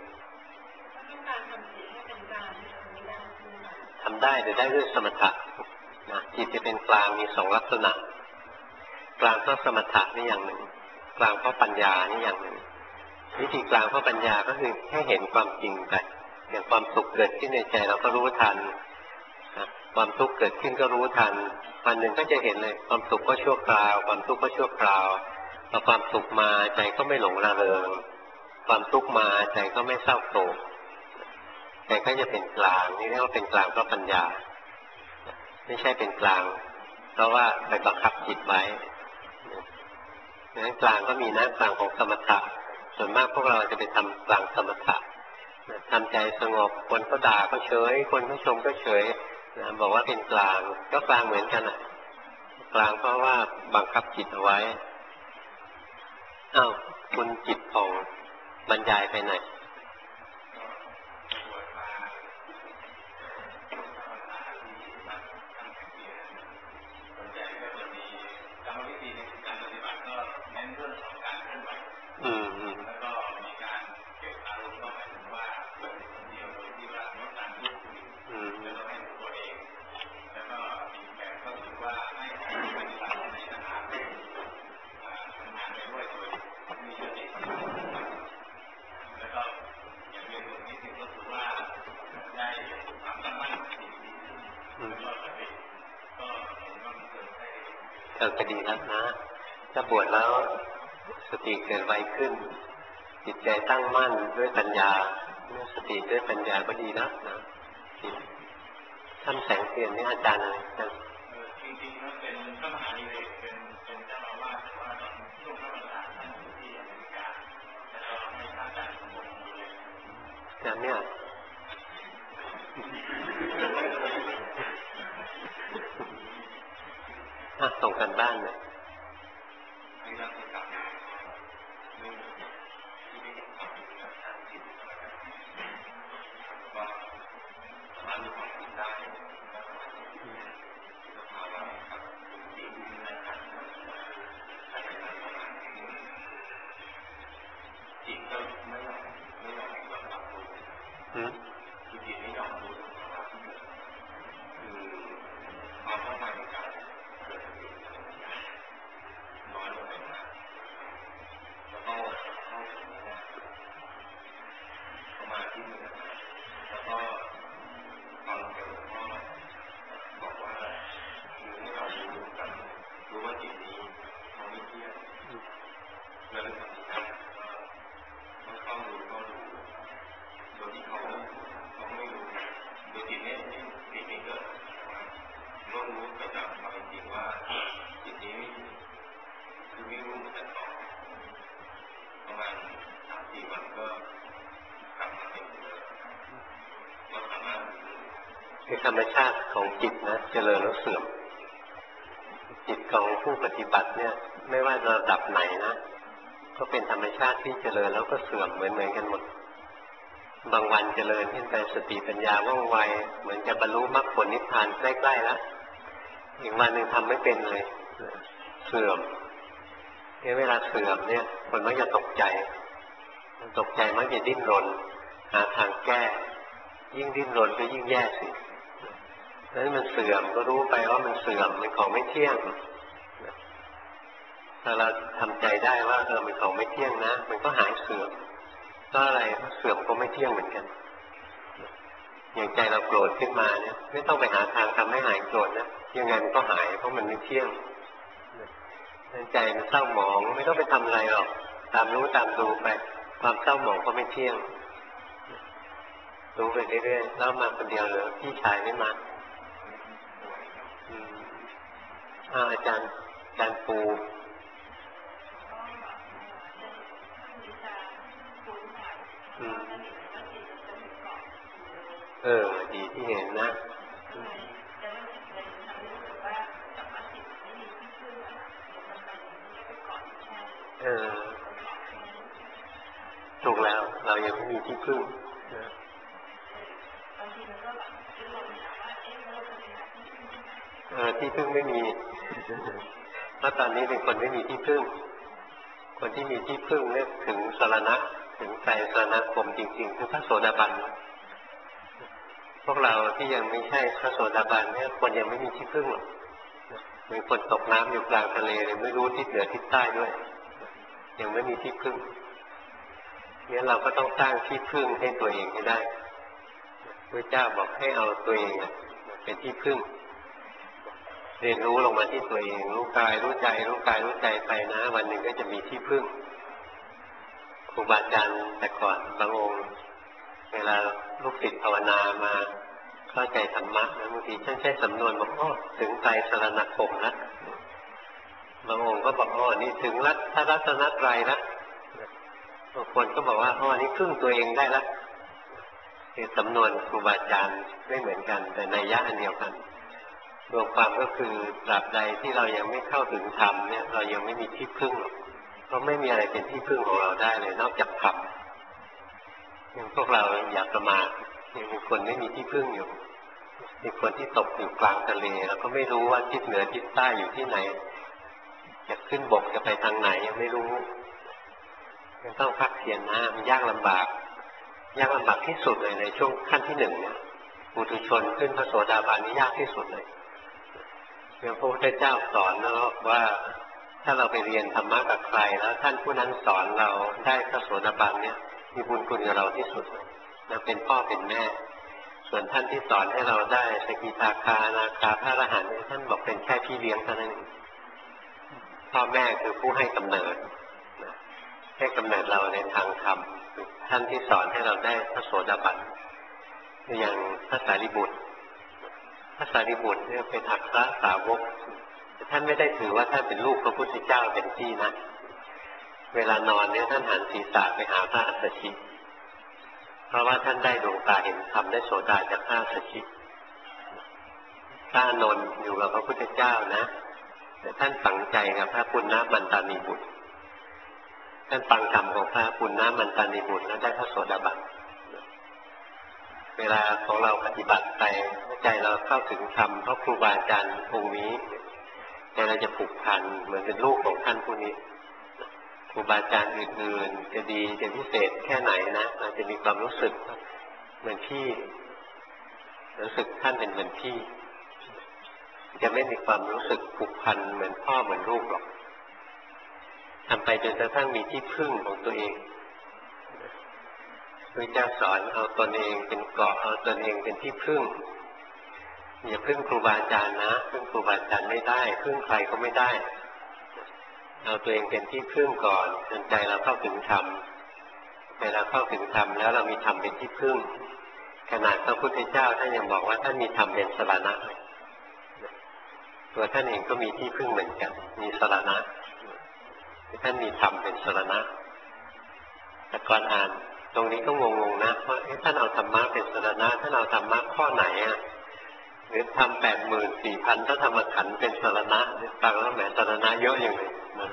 ทำได้แต่ได้ด้วยสมถะนะจิตจะเป็นกลางมีสองลักษณะกลางเพราะสมถะนี่อย่างหนึ่งกลางเพราะปัญญานี่อย่างหนึ่งวิธีกลางเพราะปัญญาก็คือให้เห็นความจริงไปอย่างความสุขเกิดขึ้นในใจเราก็รู้ทันความทุกข์เกิดขึ้นก็รู้ทันวันหนึ่งก็จะเห็นเลยความสุขก็ชั่วคราวความทุกข์ก็ชั่วคราวพอความสุขมาใจก็ไม่หลงระเริงความทุกข์มาใจก็ไม่เศร้าโศกใจก็จะเป็นกลางนี่เรียกว่าเป็นกลางเพราะปัญญาไม่ใช่เป็นกลางเพราะว่าไปบังคับจิตไว้ดังนั้นกลางก็มีนะกลางของสมถะส่วนมากพวกเราจะไปทำกลางสมถะทำใจสงบคนก็ด่าก็เฉยคนก็ชมก็เฉยบอกว่าเป็นกลางก็กลางเหมือนกันอ่ะกลางเพราะว่าบังคับจิตเอาไว้อ้าวคุณจิตผ่องบรรยายไปไหนก็ดีแล้วนะถ้าบวชแล้วสติเกิดไวขึ้นจิตใจตั้งมั่นด้วยปัญญาสติด้วยปัญญาก็ดีนะท่านแสงเทียนนี่อาจารย์อะไรนะจริงๆแล้วเป็นพระมหาดิเรกเป็นเจ้าอาวาสแต่ว่าตอนช่วงพระประธานท่านอยู่ที่อเมริกาแล้วก็ให้อาจารย์สมบูรณ์ดูแลอาจารย์เนี่ยส่งกันบ้านเลยคือธรรมชาติของจิตนะเจริญแล้วเสื่อมจิตของผู้ปฏิบัติเนี่ยไม่ว่าระดับไหนนะก็เป็นธรรมชาติที่เจริญแล้วก็เสื่อมเหมือนกันหมดบางวันเจริญขึ้นไปสติปัญญาว่องไวเหมือนจะบรรลุมรรคผลนิพพานใกล้ๆแล้วอีกวันหนึ่งทำไม่เป็นเลยเสื่อมเวลาเสื่อมเนี่ยคนมักจะตกใจมักจะดิ้นรนหาทางแก้ยิ่งดิ้นรนก็ยิ่งแย่สินั้นมันเสื่อมก็รู้ไปว่ามันเสื่อมเป็นของไม่เที่ยงถ้าเราทำใจได้ว่ามันของไม่เที่ยงนะมันก็หายเสื่อมก็อะไรเสื่อมก็ไม่เที่ยงเหมือนกันอย่างใจเราโกรธขึ้นมาเนี่ยไม่ต้องไปหาทางทำให้หายโกรธนะยังไงมันก็หายเพราะมันไม่เที่ยงใจมันเศร้าหมองไม่ต้องไปทำอะไรหรอกตามรู้ตามดูไปความเศร้าหมองก็ไม่เที่ยงรู้ไปเรื่อยๆแล้วมาคนเดียวเลยพี่ชายไม่มาอาจารย์ปูดีที่เห็นนะถูกแล้วเรายังไม่มีที่พึ่งที่พึ่งไม่มีเพราะตอนนี้เป็นคนไม่มีที่พึ่งคนที่มีที่พึ่งเนี่ยถึงสรณะถึงใจสรณคมจริงๆคือพระโสดาบันพวกเราที่ยังไม่ใช่พระโสดาบันเนี่ยคนยังไม่มีที่พึ่งหรอกมีคนตกน้ำอยู่กลางทะเลเลยไม่รู้ทิศเหนือทิศใต้ด้วยยังไม่มีที่พึ่งเนี่ยเราก็ต้องสร้างที่พึ่งให้ตัวเองให้ได้พระเจ้าบอกให้เอาตัวเองเป็นที่พึ่งเรียนรู้ลงมาที่ตัวเองรู้กายรู้ใจรู้กายรู้ใจไปนะวันหนึ่งก็จะมีที่พึ่งครูบาอาจารย์แต่ก่อนบางองค์เวลาลูกศิษย์ภาวนามาเข้าใจธรรมะนะบางทีท่านใช้สำนวนบอกถึงใจสรณคมแล้วบางองค์ก็บอกนี่ถึงรัตนตรัยแล้วบางคนก็บอกว่านี่พึ่งตัวเองได้แล้วคือสำนวนครูบาอาจารย์ไม่เหมือนกันแต่นัยยะอันเดียวกันรวมความก็คือตราบใดที่เรายังไม่เข้าถึงธรรมเนี่ยเรายังไม่มีที่พึ่งหรอกเพราะไม่มีอะไรเป็นที่พึ่งของเราได้เลยนอกจากธรรมอย่างพวกเราอย่าประมาทยังมีคนไม่มีที่พึ่งอยู่มีคนที่ตกอยู่กลางทะเลแล้วก็ไม่รู้ว่าทิศเหนือทิศใต้อยู่ที่ไหนจะขึ้นบกจะไปทางไหนยังไม่รู้ยังต้องพักเพียรนะมันยากลำบากที่สุดเลยในช่วงขั้นที่หนึ่งเนี่ยปุถุชนขึ้นพระโสดาบันนี่ยากที่สุดเลยอย่างพระพุทธเจ้าสอนนะว่าถ้าเราไปเรียนธรรมะกับใครแล้วท่านผู้นั้นสอนเราได้พระโสดาบันเนี่ยมีบุญคุณกับเราที่สุดนะเป็นพ่อเป็นแม่ส่วนท่านที่สอนให้เราได้สกิทาคาอนาคาพระอรหันต์ท่านบอกเป็นแค่พี่เลี้ยงเท่านั้นพ่อแม่คือผู้ให้กำเนิดให้กำเนิดเราในทางธรรมท่านที่สอนให้เราได้พระโสดาบันอย่างพระสารีบุตรเนี่ยเป็นอัครสาวกท่านไม่ได้ถือว่าท่านเป็นลูกพระพุทธเจ้าเป็นที่นะเวลานอนเนี่ยท่านหันศีรษะไปหาพระอัสสชิเพราะว่าท่านได้ดวงตาเห็นธรรมได้โสดาจากพระอัสสชิพระอานนท์อยู่กับพระพุทธเจ้านะแต่ท่านฝังใจกับพระปุณณมันตานีบุตรท่านฟังธรรมของพระปุณณมันตานีบุตรแล้วได้พระโสดาบันเวลาของเราปฏิบัติไปใจเราเข้าถึงธรรมเพราะครูบาอาจารย์องค์นี้ใจเราจะผูกพันเหมือนเป็นลูกของท่านผู้นี้ครูบาอาจารย์อื่นๆจะดีจะพิเศษแค่ไหนนะเราจะมีความรู้สึกเหมือนพี่รู้สึกท่านเป็นเหมือนพี่จะไม่มีความรู้สึกผูกพันเหมือนพ่อเหมือนลูกหรอกทำไปจนกระทั่งมีที่พึ่งของตัวเองพระเจ้าสอนเอาตนเองเป็นเกาะเอาตนเองเป็นที่พึ่งอย่าพึ่งครูบาอาจารย์นะพึ่งครูบาอาจารย์ไม่ได้พึ่งใครก็ไม่ได้เอาตัวเองเป็นที่พึ่งก่อนจนใจเราเข้าถึงธรรมเวลาเข้าถึงธรรมแล้วเรามีธรรมเป็นที่พึ่งขนาดพระพุทธเจ้าท่านยังบอกว่าท่านมีธรรมเป็นสรณะตัวท่านเองก็มีที่พึ่งเหมือนกันมีสรณะท่านมีธรรมเป็นสรณะแต่ก่อนอ่านตรงนี้ก็งงๆนะว่าท่านเอาธรรมะเป็นสรณะท่านเอาธรรมะข้อไหนหรือทำ84,000ถ้าธรรมขันธ์เป็นสรณะฟังแล้วแหมสรณะเยอะอย่างเลย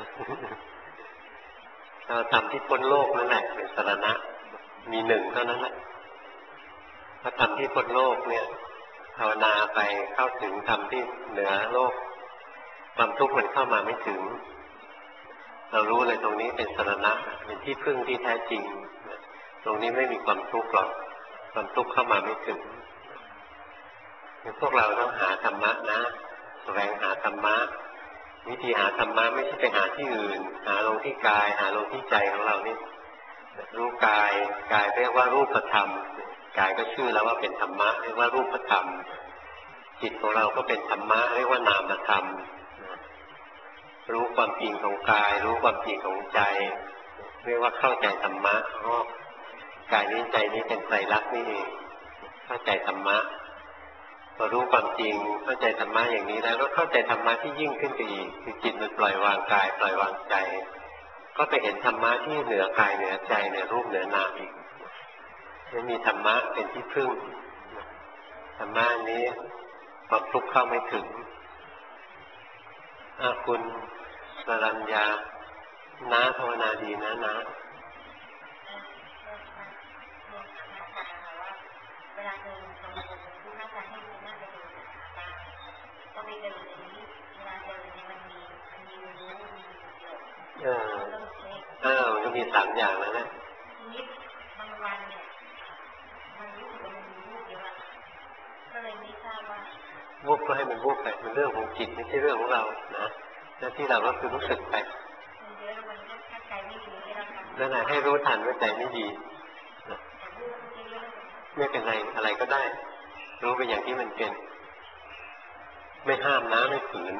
เราทำที่พ้นโลกนั่นแหละเป็นสรณะมีหนึ่งเท่านั้นแหละถ้าทำที่พ้นโลกเนี่ยภาวนาไปเข้าถึงธรรมที่เหนือโลกความทุกข์มันเข้ามาไม่ถึงเรารู้เลยตรงนี้เป็นสรณะเป็นที่พึ่งที่แท้จริงตรงนี้ไม่มีความทุกข์หรอกความทุกข์เข้ามาไม่ถึงพวกเราต้องหาธรรมะนะแสวงหาธรรมะวิธีหาธรรมะไม่ใช่ไปหาที่อื่นหาลงที่กายหาลงที่ใจของเรานี่รู้กายเรียกว่ารูปธรรมกายก็ชื่อแล้วว่าเป็นธรรมะเรียกว่ารูปธรรมจิตของเราก็เป็นธรรมะเรียกว่านามธรรมรู้ความจริงของกายรู้ความจริงของใจเรียกว่าเข้าใจธรรมะกายนี้ใจนี้เป็นไตรลักษณ์นี่เองเข้าใจธรรมะพอรู้ความจริงเข้าใจธรรมะอย่างนี้แล้วก็เข้าใจธรรมะที่ยิ่งขึ้นไปอีกคือจิตมันปล่อยวางกายปล่อยวางใจก็ไปเห็นธรรมะที่เหนือกายเหนือใจเหนือรูปเหนือนามอีกไม่มีธรรมะเป็นที่พึ่งธรรมะนี้ความทุกข์เข้าไม่ถึงคุณสรัญญาน้าภาวนาดีนะน้าเวลาเดินตรงที่พระอาจารย์ให้คุณน่าจะดูตาก็ไม่เดินอย่างแล้วนะนิดบางวันเนี่ยมันรู้สึกมันมีวูบเยอะก็เลยไม่ทราบว่าวูบก็ให้มันวูบไปมันเรื่องของจิตไม่ใช่เรื่องของเรานะหน้าที่เราก็คือรู้สึกไปมันเยอะมันก็ใจไม่ดีให้เราทำนั่นแหละให้รู้ทันว่าใจไม่ดีไม่เป็นไรอะไรก็ได้รู้ไปอย่างที่มันเป็นไม่ห้ามนะไม่ฝืน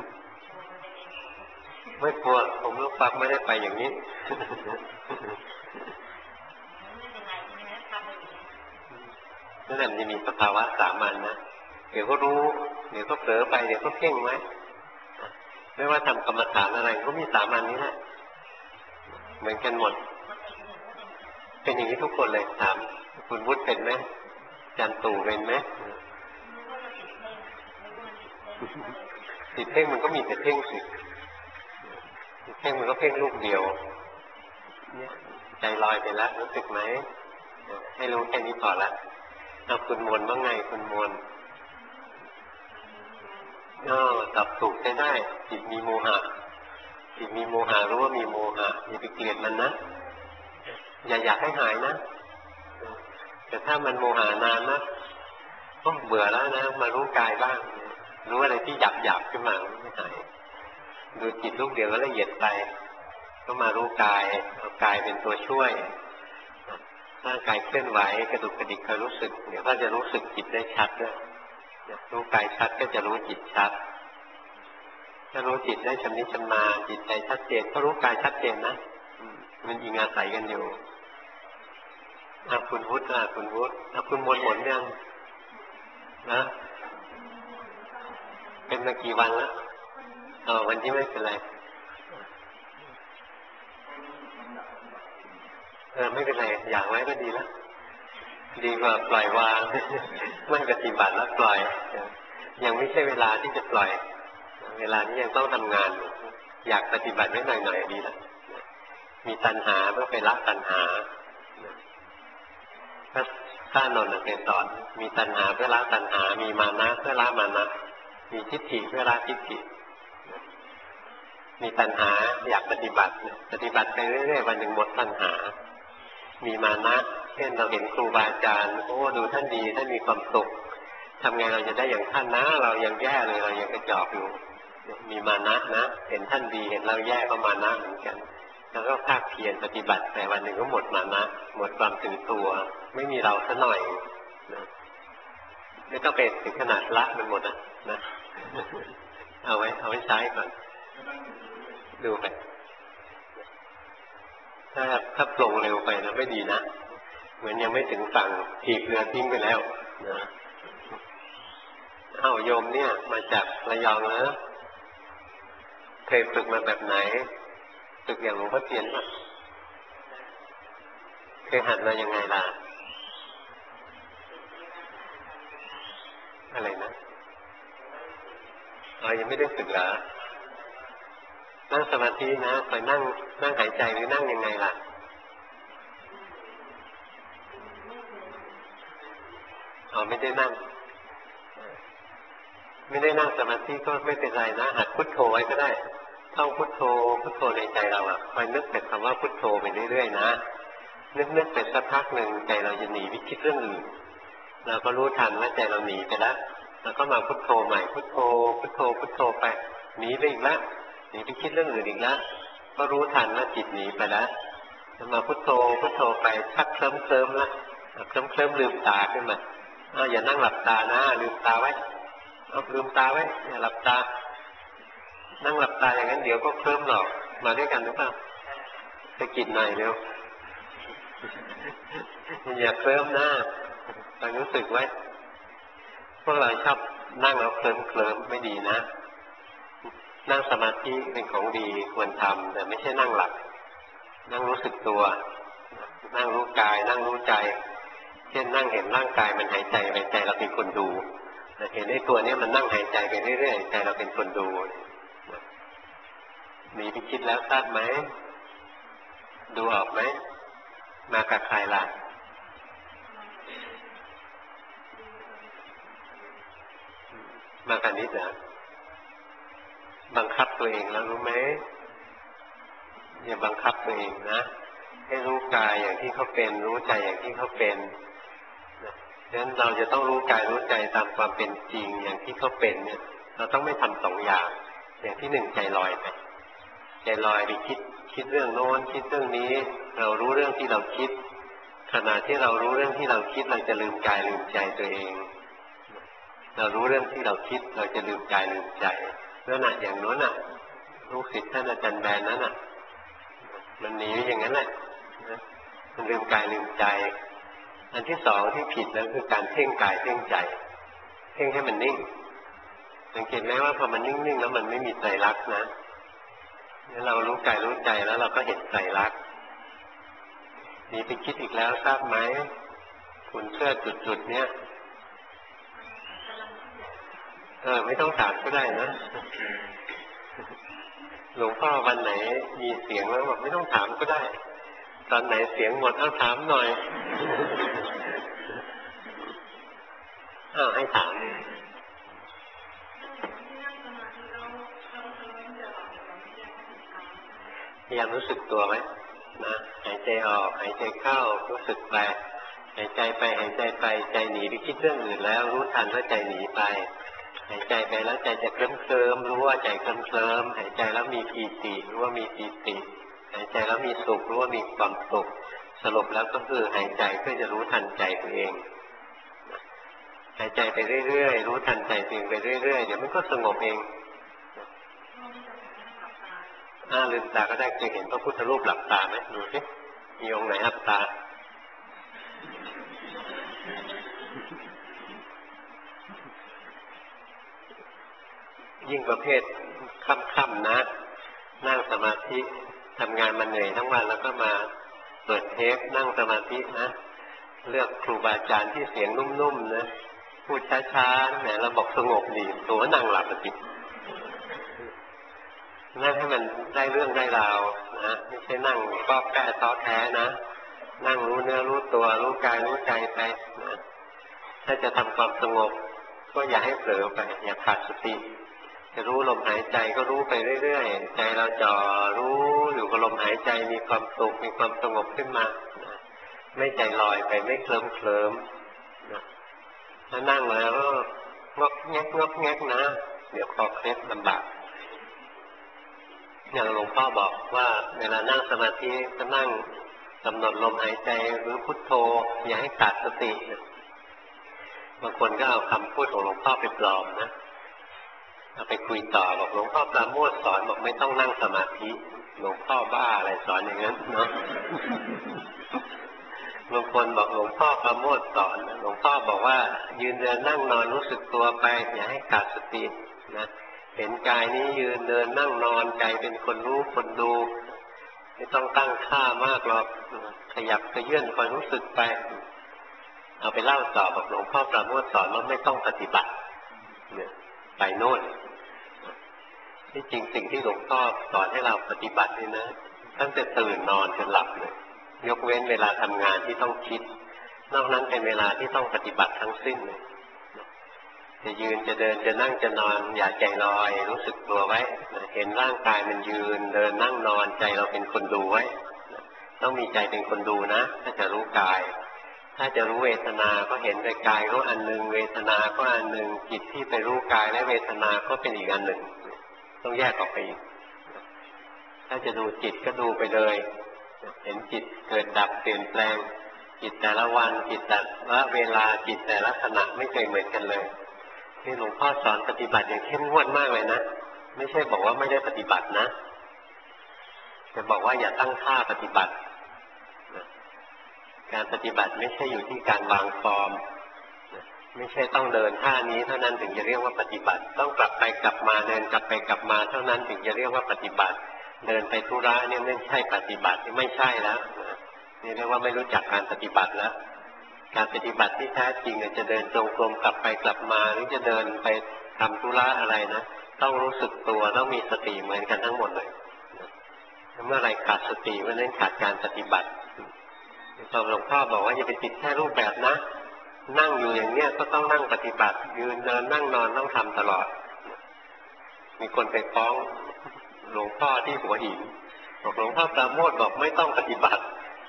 ไม่กลัวผมลูกฟักไม่ได้ไปอย่างนี้นั่นแหละมันจะมีสภาวะสามัญนะเดี๋ยวก็รู้เดี๋ยวก็เผลอไปเดี๋ยวก็เพ่งไว้ไม่ว่าทำกรรมฐานอะไรก็มีสามัญนี้แหละเหมือนกันหมดเป็นอย่างนี้ทุกคนเลยถามคุณวุฒิเป็นไหมจันตู่เป็นไหมติดเพ่งมันก็มีแต่เพ่งสิเพ่งมันก็เพ่งลูกเดียวใจลอยไปแล้วรู้สึกไหมให้รู้แค่นี้พอละเอาคุณมนบ้างไงคุณมนตอบถูกได้จิตมีโมหะจิตมีโมหะรู้ว่ามีโมหะอย่าไปเกลียดมันนะอย่าอยากให้หายนะแต่ถ้ามันโมหานานนะก็เบื่อแล้วนะมารู้กายบ้างรู้อะไรที่หยาบขึ้นมาไม่หายดูจิตลูกเดียวก็ละเอียดไปก็มารู้กายเอากายเป็นตัวช่วยร่างกายเคลื่อนไหวกระดุกกระดิกคอยรู้สึกเดี๋ยวก็จะรู้สึกจิตได้ชัดด้วยรู้กายชัดก็จะรู้จิตชัดถ้ารู้จิตได้ชำนิชำนาญจิตใจชัดเจนก็รู้กายชัดเจนนะมันอิงอาศัยกันอยู่คุณวุฒิคุณวุฒิคุณมนหมดยังนะเป็นมากี่วันแล้ววันที่ไม่เป็นไรไม่เป็นไรอย่างไว้ก็ดีแล้วดีกว่าปล่อยวางไม่ปฏิบัติแล้วปล่อยยังไม่ใช่เวลาที่จะปล่อยเวลานี้ยังต้องทำงานอยากปฏิบัติไว้หน่อยๆดีแล้วมีตัณหาเพื่อไปละตัณหาพระท่านนนท์เคยสอนมีตัณหาเพื่อละตัณหามีมานะเพื่อละมานะมีทิฏฐิเพื่อละทิฏฐิมีตัณหาอยากปฏิบัติไปเรื่อยๆวันหนึ่งหมดตัณหามีมานะเช่นเราเห็นครูบาอาจารย์โอ้ดูท่านดีท่านมีความสุขทำไงเราจะได้อย่างท่านนะเรายังแย่เลยเรายังกระจอกอยู่มีมานะนะเห็นท่านดีเห็นเราแย่ก็มานะเหมือนกันแล้วก็ภาคเพียรปฏิบัติแต่วันหนึ่งก็หมดมานะหมดความถือตัวไม่มีเราซะหน่อยนะไม่ต้องเป็นถึงขนาดละมันหมดนะเอาไว้ใช้ก่อนดูไปถ้าปลงเร็วไปนะไม่ดีนะเหมือนยังไม่ถึงฝั่งถีบเรือทิ้งไปแล้วนะโยมเนี่ยมาจากระยองนะเคยฝึกมาแบบไหนฝึกอย่างหลวงพ่อเทียนป่ะเคยหัดมายังไงล่ะอะไรนะยังไม่ได้ฝึกเหรอนั่งสมาธินะไปนั่งหายใจหรือนั่งยังไงล่ะไม่ได้นั่งสมาธิก็ไม่เป็นไรนะหัดพุทโธไว้ก็ได้ท่องพุทโธในใจเราคอยนึกแต่คำว่าพุทโธไปเรื่อยๆนะนึกไปสักพักหนึ่งใจเราจะหนีไปคิดเรื่องอื่นเราก็รู้ทันว่าใจเราหนีไปแล้วเราก็มาพุทโธใหม่พุทโธไปหนีไปอีกแล้วหนีไปคิดเรื่องอื่นอีกแล้วก็รู้ทันว่าจิตหนีไปแล้วมาพุทโธไปชักเคลิ้มแล้วเคลิ้มลืมตาขึ้นมาอย่านั่งหลับตานะลืมตาไว้ลืมตาไว้อย่าหลับตานั่งหลับตาอย่างนั้นเดี๋ยวก็เคลิ้มหรอกมาด้วยกันหรือเปล่าสะกิดหน่อยเร็วอย่าเคลิ้มหน้าต้องรู้สึกไว้พวกเราชอบนั่งแล้วเคลิ้มไม่ดีนะนั่งสมาธิเป็นของดีควรทำแต่ไม่ใช่นั่งหลับนั่งรู้สึกตัวนั่งรู้กายนั่งรู้ใจเช่นนั่งเห็นร่างกายมันหายใจไปใจเราเป็นคนดูเห็นไอ้ตัวนี้มันนั่งหายใจไปเรื่อยๆใจเราเป็นคนดูหนีไปคิดแล้วทราบไหมดูออกไหมมากับใครล่ะมากับนิดเหรอบังคับตัวเองแล้วรู้ไหมอย่าบังคับตัวเองนะให้รู้กายอย่างที่เขาเป็นรู้ใจอย่างที่เขาเป็นฉะนั้นเราจะต้องรู้กายรู้ใจตามความเป็นจริงอย่างที่เขาเป็นเนี่ยเราต้องไม่ทำสองอย่างอย่างที่หนึ่งใจลอยไปใจลอยไปคิดเรื่องโน้นคิดเรื่องนี้เรารู้เรื่องที่เราคิดขณะที่เรารู้เรื่องที่เราคิดเราจะลืมกายลืมใจตัวเองเรารู้เรื่องที่เราคิดเราจะลืมกายลืมใจนั่นน่ะอย่างโน้นน่ะลูกศิษย์ท่านอาจารย์แบนนั้นน่ะมันหนีอย่างนั้นแหละมันลืมกายลืมใจอันที่สองที่ผิดแล้วคือการเพ่งกายเพ่งใจเพ่งให้มันนิ่งสังเกตไหมว่าพอมันนิ่งๆแล้วมันไม่มีไตรลักษณ์นะเรารู้กายรู้ใจแล้วเราก็เห็นไตรลักษณ์นี่ไปคิดอีกแล้วทราบไหมคุณเสื้อจุดๆเนี่ยไม่ต้องถามก็ได้นะหลวงพ่อวันไหนมีเสียงแล้วบอกไม่ต้องถามก็ได้ตอนไหนเสียงหมดเอาถามหน่อยให้ถามพยายามรู้สึกตัวไหมนะหายใจออกหายใจเข้ารู้สึกไปหายใจไปหายใจไปใจหนีไปคิดเรื่องอื่นแล้วรู้ทันว่าใจหนีไปหายใจไปแล้วใจจะเคลิ้มรู้ว่าใจเคลิ้มหายใจแล้วมีปีติรู้ว่ามีปีติหายใจแล้วมีสุขรู้ว่ามีความสุขสรุปแล้วก็คือหายใจเพื่อจะรู้ทันใจตัวเองหายใจไปเรื่อยๆรู้ทันใจตัวเองไปเรื่อยๆเดี๋ยวมันก็สงบเองลืมตาก็ได้จะเห็นพระพุทธรูปหลับตาไหมดูสิมีองค์ไหนหลับตายิ่งประเภทค่ำๆนะนั่งสมาธิทำงานมาเหนื่อยทั้งวันแล้วก็มาเปิดเทปนั่งสมาธินะเลือกครูบาอาจารย์ที่เสียงนุ่มๆนะพูดช้าๆเนี่ยเราบอกสงบดีตัวนั่งหลับติดนั่งให้มันได้เรื่องได้ราวนะไม่ใช่นั่งก็แก้ท้อแท้นะนั่งรู้เนื้อรู้ตัวรู้กายรู้ใจไปนะถ้าจะทำความสงบก็อย่าให้เผลอไปอย่าขาดสติจะรู้ลมหายใจก็รู้ไปเรื่อยๆใจเราจ่อรู้อยู่กับลมหายใจมีความสุขมีความสงบขึ้นมานะไม่ใจลอยไปไม่เคลิ้มนะถ้านั่งแล้วงอกแงกงอกแงกนะเดี๋ยวคอเคล็ดลำบากอย่างหลวงพ่อบอกว่าเวลานั่งสมาธิก็นั่งกำหนดลมหายใจหรือพุทโธอย่าให้ขาดสติบางคนก็เอาคำพูดของหลวงพ่อไปปลอมนะเอาไปคุยต่อบอกหลวงพ่อปราโมทย์สอนบอกไม่ต้องนั่งสมาธิหลวงพ่อบ้าอะไรสอนอย่างนั้นเนาะบางคนบอกหลวงพ่อปราโมทย์สอนหลวงพ่อบอกว่ายืนเดินนั่งนอนรู้สึกตัวไปอย่าให้ขาดสตินะเห็นกายนี้ยืนเดินนั่งนอนใจเป็นคนรู้คนดูไม่ต้องตั้งค่ามากหรอกขยับขยื่นคอยรู้สึกไปเอาไปเล่าต่อบอกหลวงพ่อปราโมทย์สอนว่าไม่ต้องปฏิบัติเนี่ยไปโน่นที่จริงสิ่งที่หลวงพ่อสอนให้เราปฏิบัตินี่นะตั้งแต่ตื่นนอนจนหลับเลยยกเว้นเวลาทำงานที่ต้องคิดนอกนั้นเป็นเวลาที่ต้องปฏิบัติทั้งสิ้นเลยจะยืนจะเดินจะนั่งจะนอนอย่าใจลอยรู้สึกตัวไว้เห็นร่างกายมันยืนเดินนั่งนอนใจเราเป็นคนดูไว้ต้องมีใจเป็นคนดูนะถ้าจะรู้กายถ้าจะรู้เวทนาก็เห็นแต่กายก็อันหนึ่งเวทนาก็อันหนึ่งจิตที่ไปรู้กายและเวทนาก็เป็นอีกอันหนึ่งต้องแยกออกไปอีกถ้าจะดูจิตก็ดูไปเลยเห็นจิตเกิดดับเปลี่ยนแปลงจิตแต่ละวันจิตแต่ละเวลาจิตแต่ละขณะไม่เคยเหมือนกันเลยที่หลวงพ่อสอนปฏิบัติอย่างเข้มงวดมากเลยนะไม่ใช่บอกว่าไม่ได้ปฏิบัตินะแต่บอกว่าอย่าตั้งท่าปฏิบัติการปฏิบัติไม่ใช่อยู่ที่การวางฟอร์มไม่ใช่ต้องเดินท่านี้เท่านั้นถึงจะเรียกว่าปฏิบัติต้องกลับไปกลับมาเดินกลับไปกลับมาเท่านั้นถึงจะเรียกว่าปฏิบัติเดินไปธุระเนี่ยไม่ใช่ปฏิบัติไม่ใช่แล้วนี่เรียกว่าไม่รู้จักการปฏิบัติแล้วการปฏิบัติที่แท้จริงจะเดินจงกรมกลับไปกลับมาหรือจะเดินไปทำธุระอะไรนะต้องรู้สึกตัวต้องมีสติเหมือนกันทั้งหมดเลยเมื่อไรขาดสติเมื่อนั้นขาดการปฏิบัติหลวงพ่อบอกว่าอย่าไปติดแค่รูปแบบนะนั่งอยู่อย่างเนี้ยก็ต้องนั่งปฏิบัติยืนเดินนั่งนอนต้องทำตลอดมีคนไปฟ้องหลวงพ่อที่หัวหินบอกหลวงพ่อปราโมทย์บอกไม่ต้องปฏิบัติ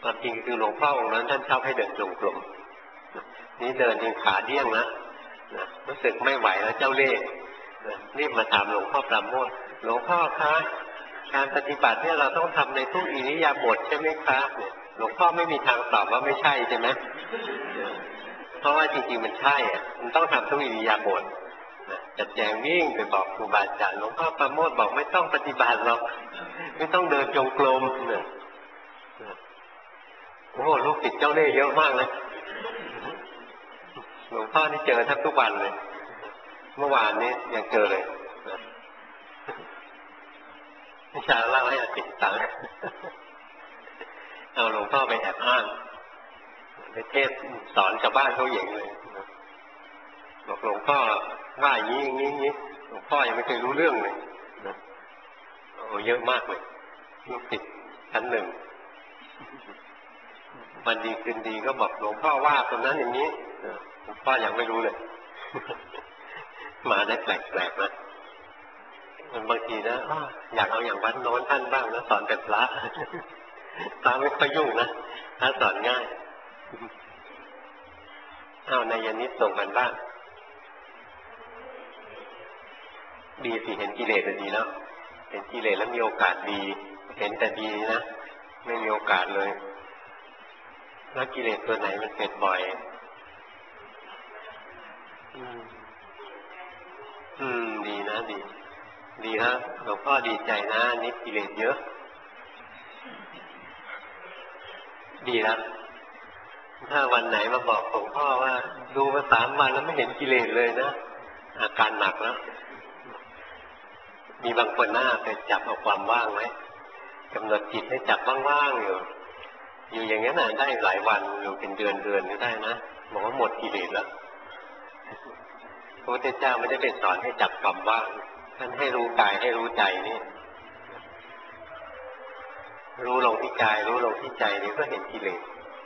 ความจริงคือหลวงพ่อองค์นั้นท่านชอบให้เดินจงกรมนี่เดินจนขาเดี้ยงนะรู้สึกไม่ไหวแล้วเจ้าเล่ห์รีบมาถามหลวงพ่อปราโมทย์หลวงพ่อคะการปฏิบัติเนี่ยเราต้องทำในทุกอิริยาบถใช่ไหมคะเนี่ยหลวงพ่อไม่มีทางตอบว่าไม่ใช่ใช่ไหมเพราะว่าจริงๆมันใช่อ่ะมันต้องทำทุกอิริยาบถจัดแจงวิ่งไปบอกครูบาอาจารย์หลวงพ่อปราโมทย์บอกไม่ต้องปฏิบัติหรอกไม่ต้องเดินจงกรมเนี่ยโอ้ลูกศิษย์เจ้าเล่ห์เยอะมากเลยหลวงพ่อนี่เจอแทบทุกวันเลยเมื่อวานนี้ยังเจอเลยวิชาเล่าให้อาติดตังเอาหลวงพ่อไปแอบอ้างไปเทศสอนชาวบ้านเขาอย่างเลยบอกหลวงพ่อว่าอย่างนี้หลวงพ่อยังไม่เคยรู้เรื่องเลยโอ้เยอะมากเลยลูกศิษย์ชั้นหนึ่งวันดีคืนดีก็บอกหลวงพ่อว่าคนนั้นอย่างนี้หลวงพ่อยังไม่รู้เลยมาได้แปลกๆนะบางทีนะอยากเอาอย่างวัดโน้นท่านบ้างนะสอนแบบพระพระไม่ค่อยยุ่งนะพระสอนง่ายเอานายนิดส่งกันบ้างดีสิเห็นกิเลสดีแล้วเห็นกิเลสแล้วมีโอกาสดีเห็นแต่ดีนะไม่มีโอกาสเลยแล้วกิเลสตัวไหนมันเกิดบ่อยดีนะดีฮะหลวงพ่อดีใจนะนิดกิเลสเยอะดีแล้วถ้าวันไหนมาบอกหลวงพ่อว่าดูมา3 วันแล้วไม่เห็นกิเลสเลยนะอาการหนักแล้วมีบางคนหน้าไปจับเอาความว่างไหมกำหนดจิตให้จับว่างๆอยู่อย่างนี้น่ะได้หลายวันอยู่เป็นเดือนก็ได้นะบอกว่าหมดกิเลสแล้วพระพุทธเจ้าไม่ได้เป็นสอนให้จับความว่างท่านให้รู้กายให้รู้ใจนี่รู้ลงที่กายรู้ลงที่ใจนี่ก็เห็นกิเลส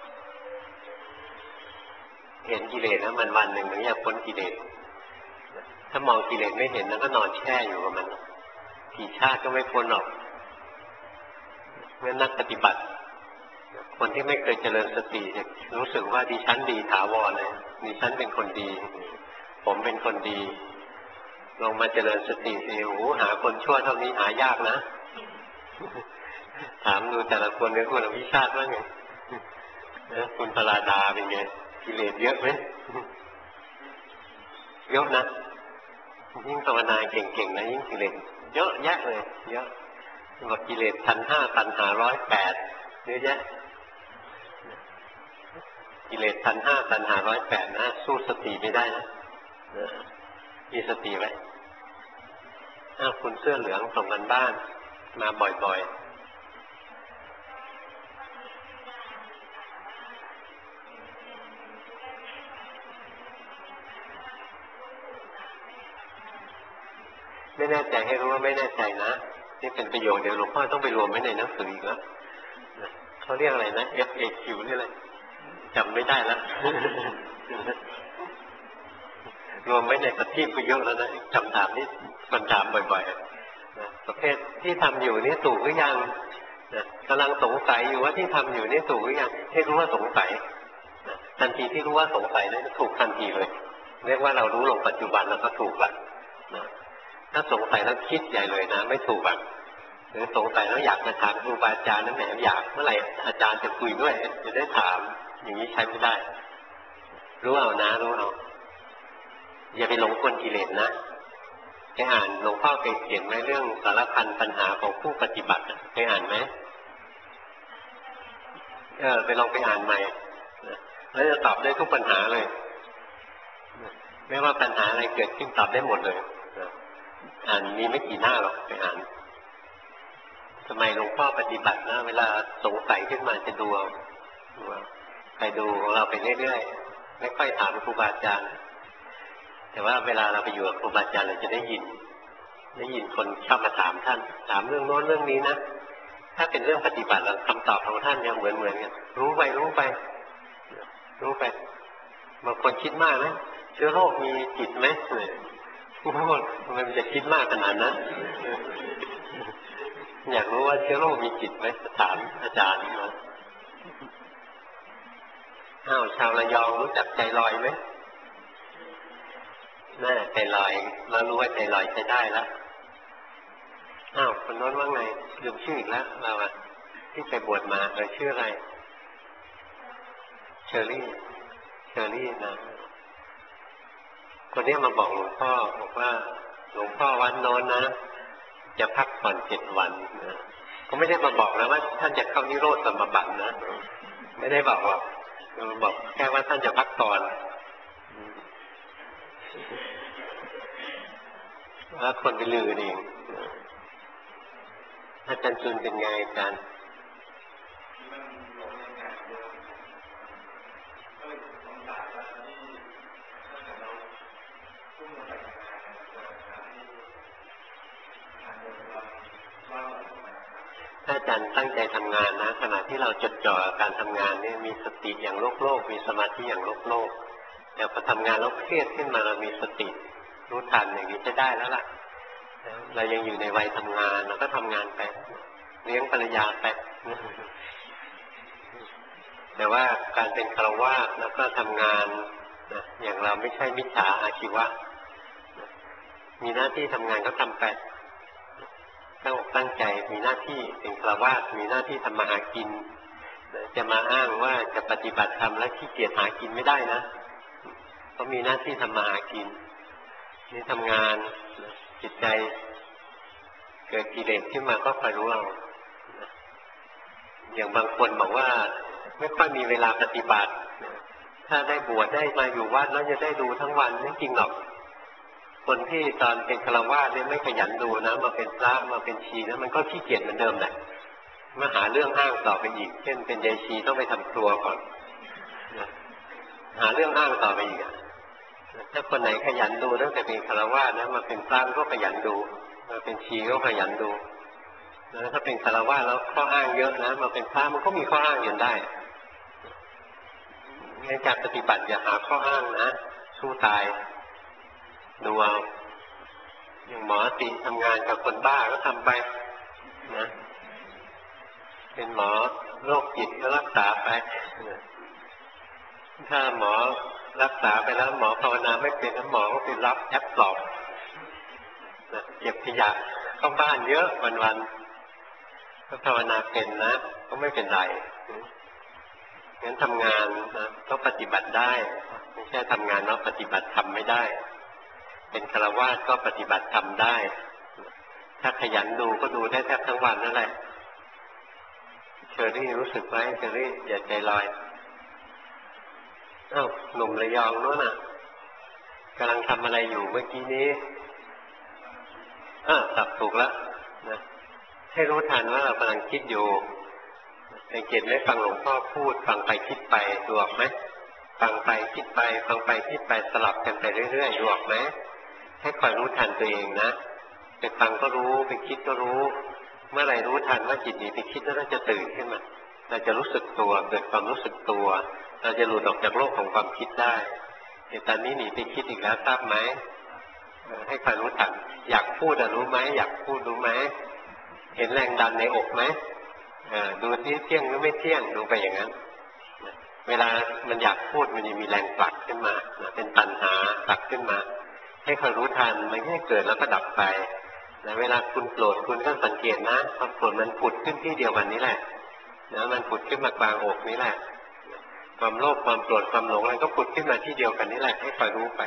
เห็นกิเลสนะมันวันหนึ่งอยากพ้นกิเลสถ้ามองกิเลสไม่เห็นแล้วก็นอนแช่อยู่กับมันกี่ชาติก็ไม่พ้นหรอกเมื่อนักปฏิบัติคนที่ไม่เคยเจริญสติจะรู้สึกว่าดิฉันดีถาวรเลยดิฉันเป็นคนดีผมเป็นคนดีลงมาเจริญสติสิโอ้หาคนชั่วเท่านี้หายากนะถามดูแต่ละคนเนี่ยคุณอภิชาติว่าไงคุณพลาดาเป็นไงกิเลสเยอะไหมเยอะนะยิ่งภาวนาเก่งๆนะยิ่งกิเลสเยอะแยะเลยเยอะบอกกิเลส1,500ตัณหา108เยอะแยะกิเลส1,500ตัณหา108นะสู้สติไม่ได้นะมีสติไว้คุณเสื้อเหลืองส่งกันบ้านมาบ่อยๆไม่แน่ใจให้รู้ว่าไม่แน่ใจนะนี่เป็นประโยชน์เดี๋ยวหลวงพ่อต้องไปรวมไว้ในหนังสืออีกแล้วเขาเรียกอะไรนะ FAQ นี่อะไรจำไม่ได้แล้วรวมไว้ในประทีปก็เยอะแล้วนะคำถามนี้คนถามบ่อยๆประเภทที่ทำอยู่นี่ถูกหรือยังกำลังสงสัยอยู่ว่าที่ทำอยู่นี่ถูกหรือยังให้รู้ว่าสงสัยทันทีที่รู้ว่าสงสัยนั้นถูกทันทีเลยเรียกว่าเรารู้ลงปัจจุบันแล้วก็ถูกละถ้าสงสัยแล้วคิดใหญ่เลยนะไม่ถูกอ่ะหรือสงสัยแล้วอยากจะถามครูบาอาจารย์นั่นแหละอยากเมื่อไหร่อาจารย์จะคุยด้วยจะได้ถามอย่างนี้ใช้ไม่ได้รู้เอานะรู้เอาอย่าไปหลงกลกิเลสนะไปอ่านหลวงพ่อเคยเขียนไว้เรื่องสารพันปัญหาของผู้ปฏิบัติเคยอ่านไหมไปลองไปอ่านใหม่แล้วจะตอบได้ทุกปัญหาเลยไม่ว่าปัญหาอะไรเกิดขึ้นตอบได้หมดเลยอ่านมีไม่กี่หน้าหรอกไปอ่านทำไมหลวงพ่อปฏิบัตินะเวลาสงสัยขึ้นมาจะดูเอาไปดูของเราไปเรื่อยๆไม่ค่อยถามครูบาอาจารย์แต่ว่าเวลาเราไปอยู่กับครูบาอาจารย์เราจะได้ยินคนเข้ามาถามท่านถามเรื่องโน้นเรื่องนี้นะถ้าเป็นเรื่องปฏิบัติแล้วคำตอบของท่านยังเหมือนกันรู้ไปบางคนคิดมากนะเชื้อโรคมีจิตไหมมันจะคิดมากขนาดนั้นอยากรู้ว่าเชื้อโรคมีจิตไหมถามอาจารย์นะอ้าวชาวระยองรู้จักใจลอยไหมน่าใจลอยเรารู้ว่าใจลอยใช้ได้แล้วอ้าวคนโน้นว่าไงลืมชื่ออีกแล้วเราอะที่ไปบวชมาชื่ออะไรเชอรี่นะคนนี้มาบอกหลวงพ่อบอกว่าหลวงพ่อวันโน้นนะจะพักผ่อน7 วันนะก็ไม่ได้มาบอกนะว่าท่านจะเข้านิโรธสมบัตินะไม่ได้บอกหรอกบอกแค่ว่าท่านจะพักก่อนแล้วคนไปลือเองอาจารย์จุนเป็นไงอาจารย์ถ้าอาจารย์ตั้งใจทำงานนะขณะที่เราจดจ่อการทำงานนี่มีสติอย่างโลกมีสมาธิอย่างโลกแต่พอทำงานแล้วเครียดขึ้นมาเรามีสติรู้ทันอย่างนี้จะได้แล้วล่ะเรายังอยู่ในวัยทำงานเราก็ทำงานไปเลี้ยงภรรยาไปแต่ว่าการเป็นฆราวาสแล้วก็ทำงานนะอย่างเราไม่ใช่มิจฉาอาชีวะมีหน้าที่ทำงานก็ทำไปตั้งใจมีหน้าที่เป็นฆราวาสมีหน้าที่ทำมาหากินจะมาอ้างว่าจะปฏิบัติธรรมแล้วขี้เกียจหากินไม่ได้นะเพราะมีหน้าที่ทำมาหากินนี่ทำงานจิตใจเกิดกิเลสขึ้นมาก็คอยรู้เอาอย่างบางคนบอกว่าไม่ค่อยมีเวลาปฏิบัติถ้าได้บวชได้มาอยู่วัดแล้วจะได้ดูทั้งวันไม่จริงหรอกคนที่ตอนเป็นฆราวาสเนี่ยไม่ขยันดูนะมาเป็นพระมาเป็นชีนะมันก็ขี้เกียจเหมือนเดิมแหละมาหาเรื่องอ้างต่อไปอีกเช่นเป็นยายชีต้องไปทำครัวก่อนหาเรื่องอ้างต่อไปอีกถ้าคนไหนขยันดูตั้งแต่เป็นฆราวาสนะมาเป็นพระก็ขยันดูมาเป็นชีก็ขยันดูแล้วถ้าเป็นฆราวาสแล้วข้ออ้างเยอะนะมาเป็นพระมันก็มีข้ออ้างอยู่ได้ในการปฏิบัติอย่าหาข้ออ้างนะสู้ตายดูเอาอย่างหมอตีทำงานกับคนบ้าก็ทำไปนะเป็นหมอโรคจิตก็รักษาไปถ้าหมอรักษาไปแล้วหมอภาวนาไม่เป็นหมอก็ไปรับแอปปลอบเก็บขยะเข้าบ้านเยอะวันๆถ้าภาวนาเป็นนะก็ไม่เป็นไรงั้นทำงานนะก็ปฏิบัติได้ไม่ใช่ทำงานแล้วปฏิบัติทำไม่ได้เป็นฆราวาสก็ปฏิบัติทำได้ถ้าขยันดูก็ดูได้แทบทั้งวันนั่นแหละเชอรี่รู้สึกไหมเชอรี่อย่าใจลอยอ้าวหนุ่มระยองโน้นน่ะกำลังทำอะไรอยู่เมื่อกี้นี้สับถูกแล้วนะให้รู้ทันว่าเรากำลังคิดอยู่สังเกตไหมฟังหลวงพ่อพูดฟังไปคิดไปดูออกไหมฟังไปคิดไปฟังไปคิดไปสลับกันไปเรื่อยๆดูออกไหมให้คอยรู้ทันตัวเองนะไปฟังก็รู้ไปคิดก็รู้เมื่อไหร่รู้ทันว่าจิตหนีไปคิดแล้วเราจะตื่นขึ้นมาเราจะรู้สึกตัวเกิดความรู้สึกตัวเราจะหลุดออกจากโลกของความคิดได้แต่ตอนนี้หนีไปคิดอีกแล้วทราบไหมให้คอยรู้ทันอยากพูดรู้ไหมอยากพูดรู้ไหมเห็นแรงดันในอกไหมดูที่เที่ยงหรือไม่เที่ยงดูไปอย่างนั้นเวลามันอยากพูดมันจะมีแรงผลักขึ้นมาเป็นตัณหาผลักขึ้นมาให้คอยรู้ทันมันแค่เกิดแล้วก็ดับไปเวลาคุณโกรธคุณก็สังเกตนะความโกรธมันผุดขึ้นที่เดียวกันนี้แหละมันผุดขึ้นมากลางอกนี้แหละความโลภความโกรธความหลงอะไรก็ผุดขึ้นมาที่เดียวกันนี้แหละให้คอยรู้ไป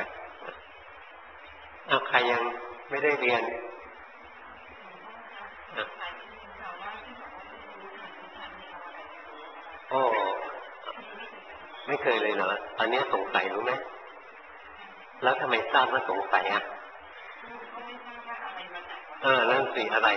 ใครยังไม่ได้เรียนโอ้ไม่เคยเลยเหรอตอนนี้สงสัยรู้ไหมแล้วทำไมทราบว่าสงสัยนั่นสิอะไร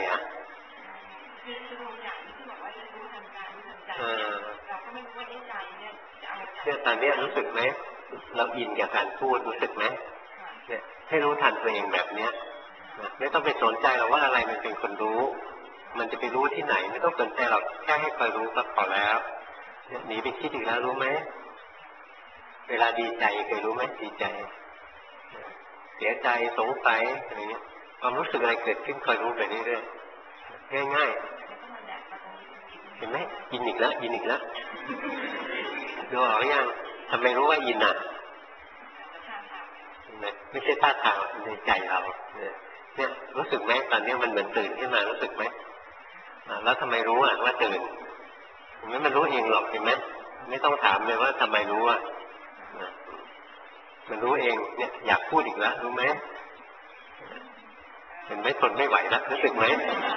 เนี่ยตอนนี้รู้สึกไหมเราอินกับการพูดรู้สึกไหมเนี่ยให้รู้ทันตัวเองแบบเนี้ยไม่ต้องไปสนใจหรอกว่าอะไรมันเป็นคนรู้มันจะไปรู้ที่ไหนไม่ต้องสนใจหรอกแค่ให้คอยรู้ก็พอแล้วหนีไปคิดอีกแล้วรู้ไหมเวลาดีใจเคยรู้ไหมดีใจเสียใจสงสัยอะไรเงี้ยความรู้สึกอะไรเกิดขึ้นคอยรู้ไปเรื่อยๆง่ายๆเห็นไหมยินอีกแล้วยินอีกแล้วดูออกยังทำไมรู้ว่าอินอ่ะไม่ใช่ท่าทางในใจเราเนี่ยรู้สึกไหมตอนนี้มันเหมือนตื่นขึ้นมารู้สึกไหมแล้วทำไมรู้อ่ะว่าตื่นมันรู้เองหรอกเห็นไหมไม่ต้องถามเลยว่าทำไมรู้อ่ะมันรู้เองเนี่ยอยากพูดอีกแล้วรู้ไหมเห็นไหมทนไม่ไหวแล้วรู้สึกไหม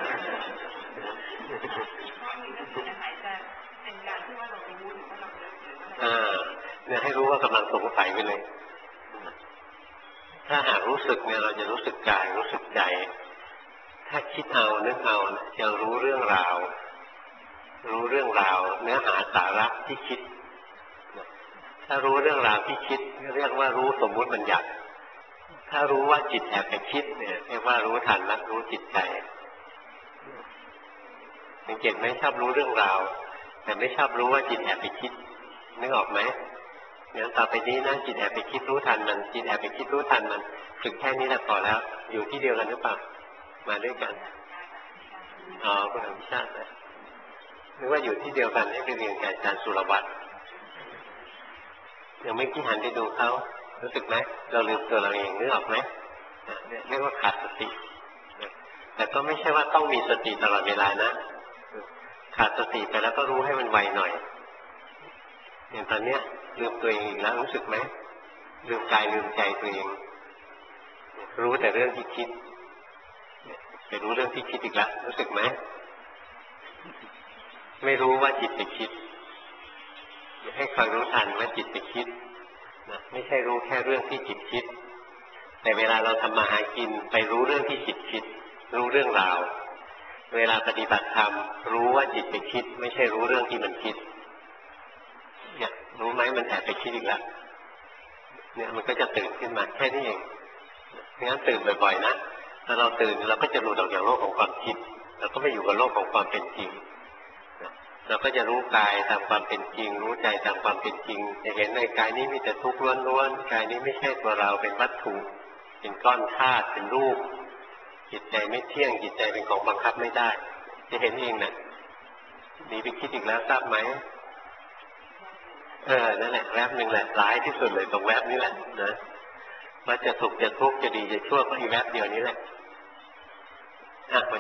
เนี่ยให้รู้ว่ากำลังสงสัยไปเลยถ้าหากรู้สึกเนี่ยเราจะรู้สึกกายรู้สึกใจถ้าคิดเอานึกเอาจะรู้เรื่องราวเนื้อหาสาระที่คิดถ้ารู้เรื่องราวที่คิดเรียกว่ารู้สมมุติบัญญัติถ้ารู้ว่าจิตแอบไปคิดเนี่ยเรียกว่ารู้ทันรับรู้จิตใจสังเกตไหมชอบรู้เรื่องราวแต่ไม่ชอบรู้ว่าจิตแอบไปคิดนึกออกไหมงั้นต่อไปนี้นะจิตแอบไปคิดรู้ทันมันจิตแอบไปคิดรู้ทันมันฝึกแค่นี้แหละพอแล้วอยู่ที่เดียวกันหรือเปล่ามาด้วยกันคุณอภิชาตินะนึกว่าอยู่ที่เดียวกันให้ไปเรียนกับอาจารย์สุรวัตรยังไม่คิดหันไปดูเขารู้สึกไหมเราลืมตัวเราเองนึกออกไหมเรียกว่าขาดสติแต่ก็ไม่ใช่ว่าต้องมีสติตลอดเวลานะขาดสติไปแล้วก็รู้ให้มันไวหน่อยอย่างตอนเนี้ยลืมตัวเองอีกแล้วรู้สึกไหมลืมกายลืมใจตัวเองรู้แต่เรื่องที่คิดไปรู้เรื่องที่คิดอีกแล้วรู้สึกไหมไม่รู้ว่าจิตไปคิดให้คอยรู้ทันว่าจิตไปคิดนะไม่ใช่รู้แค่เรื่องที่จิตคิดแต่เวลาเราทำมาหากินไปรู้เรื่องที่จิตคิดรู้เรื่องราวเวลาปฏิบัติธรรมรู้ว่าจิตไปคิดไม่ใช่รู้เรื่องที่มันคิดเนี่ยรู้ไหมมันแอบไปคิดอีกแล้วเนี่ยมันก็จะตื่นขึ้นมาแค่นี้เองงั้นตื่นบ่อยๆนะถ้าเราตื่นเราก็จะหลุดออกจากโลกของความคิดเราก็ไปอยู่กับโลกของความเป็นจริงเราก็จะรู้กายตามความเป็นจริงรู้ใจตามความเป็นจริงจะเห็นในกายนี้มีแต่ทุกข์ล้วนๆกายนี้ไม่ใช่ตัวเราเป็นวัตถุเป็นก้อนธาตุเป็นรูปจิตใจไม่เที่ยงจิตใจเป็นของบังคับไม่ได้จะเห็นเองนะหนีไปคิดอีกแล้วทราบไหมนั่นแหละแวบหนึ่งแหละร้ายที่สุดเลยตรงแวบนี้แหละนะว่าจะสุขจะทุกข์จะดีจะชั่วก็อีกแวบเดียวนี้แหละ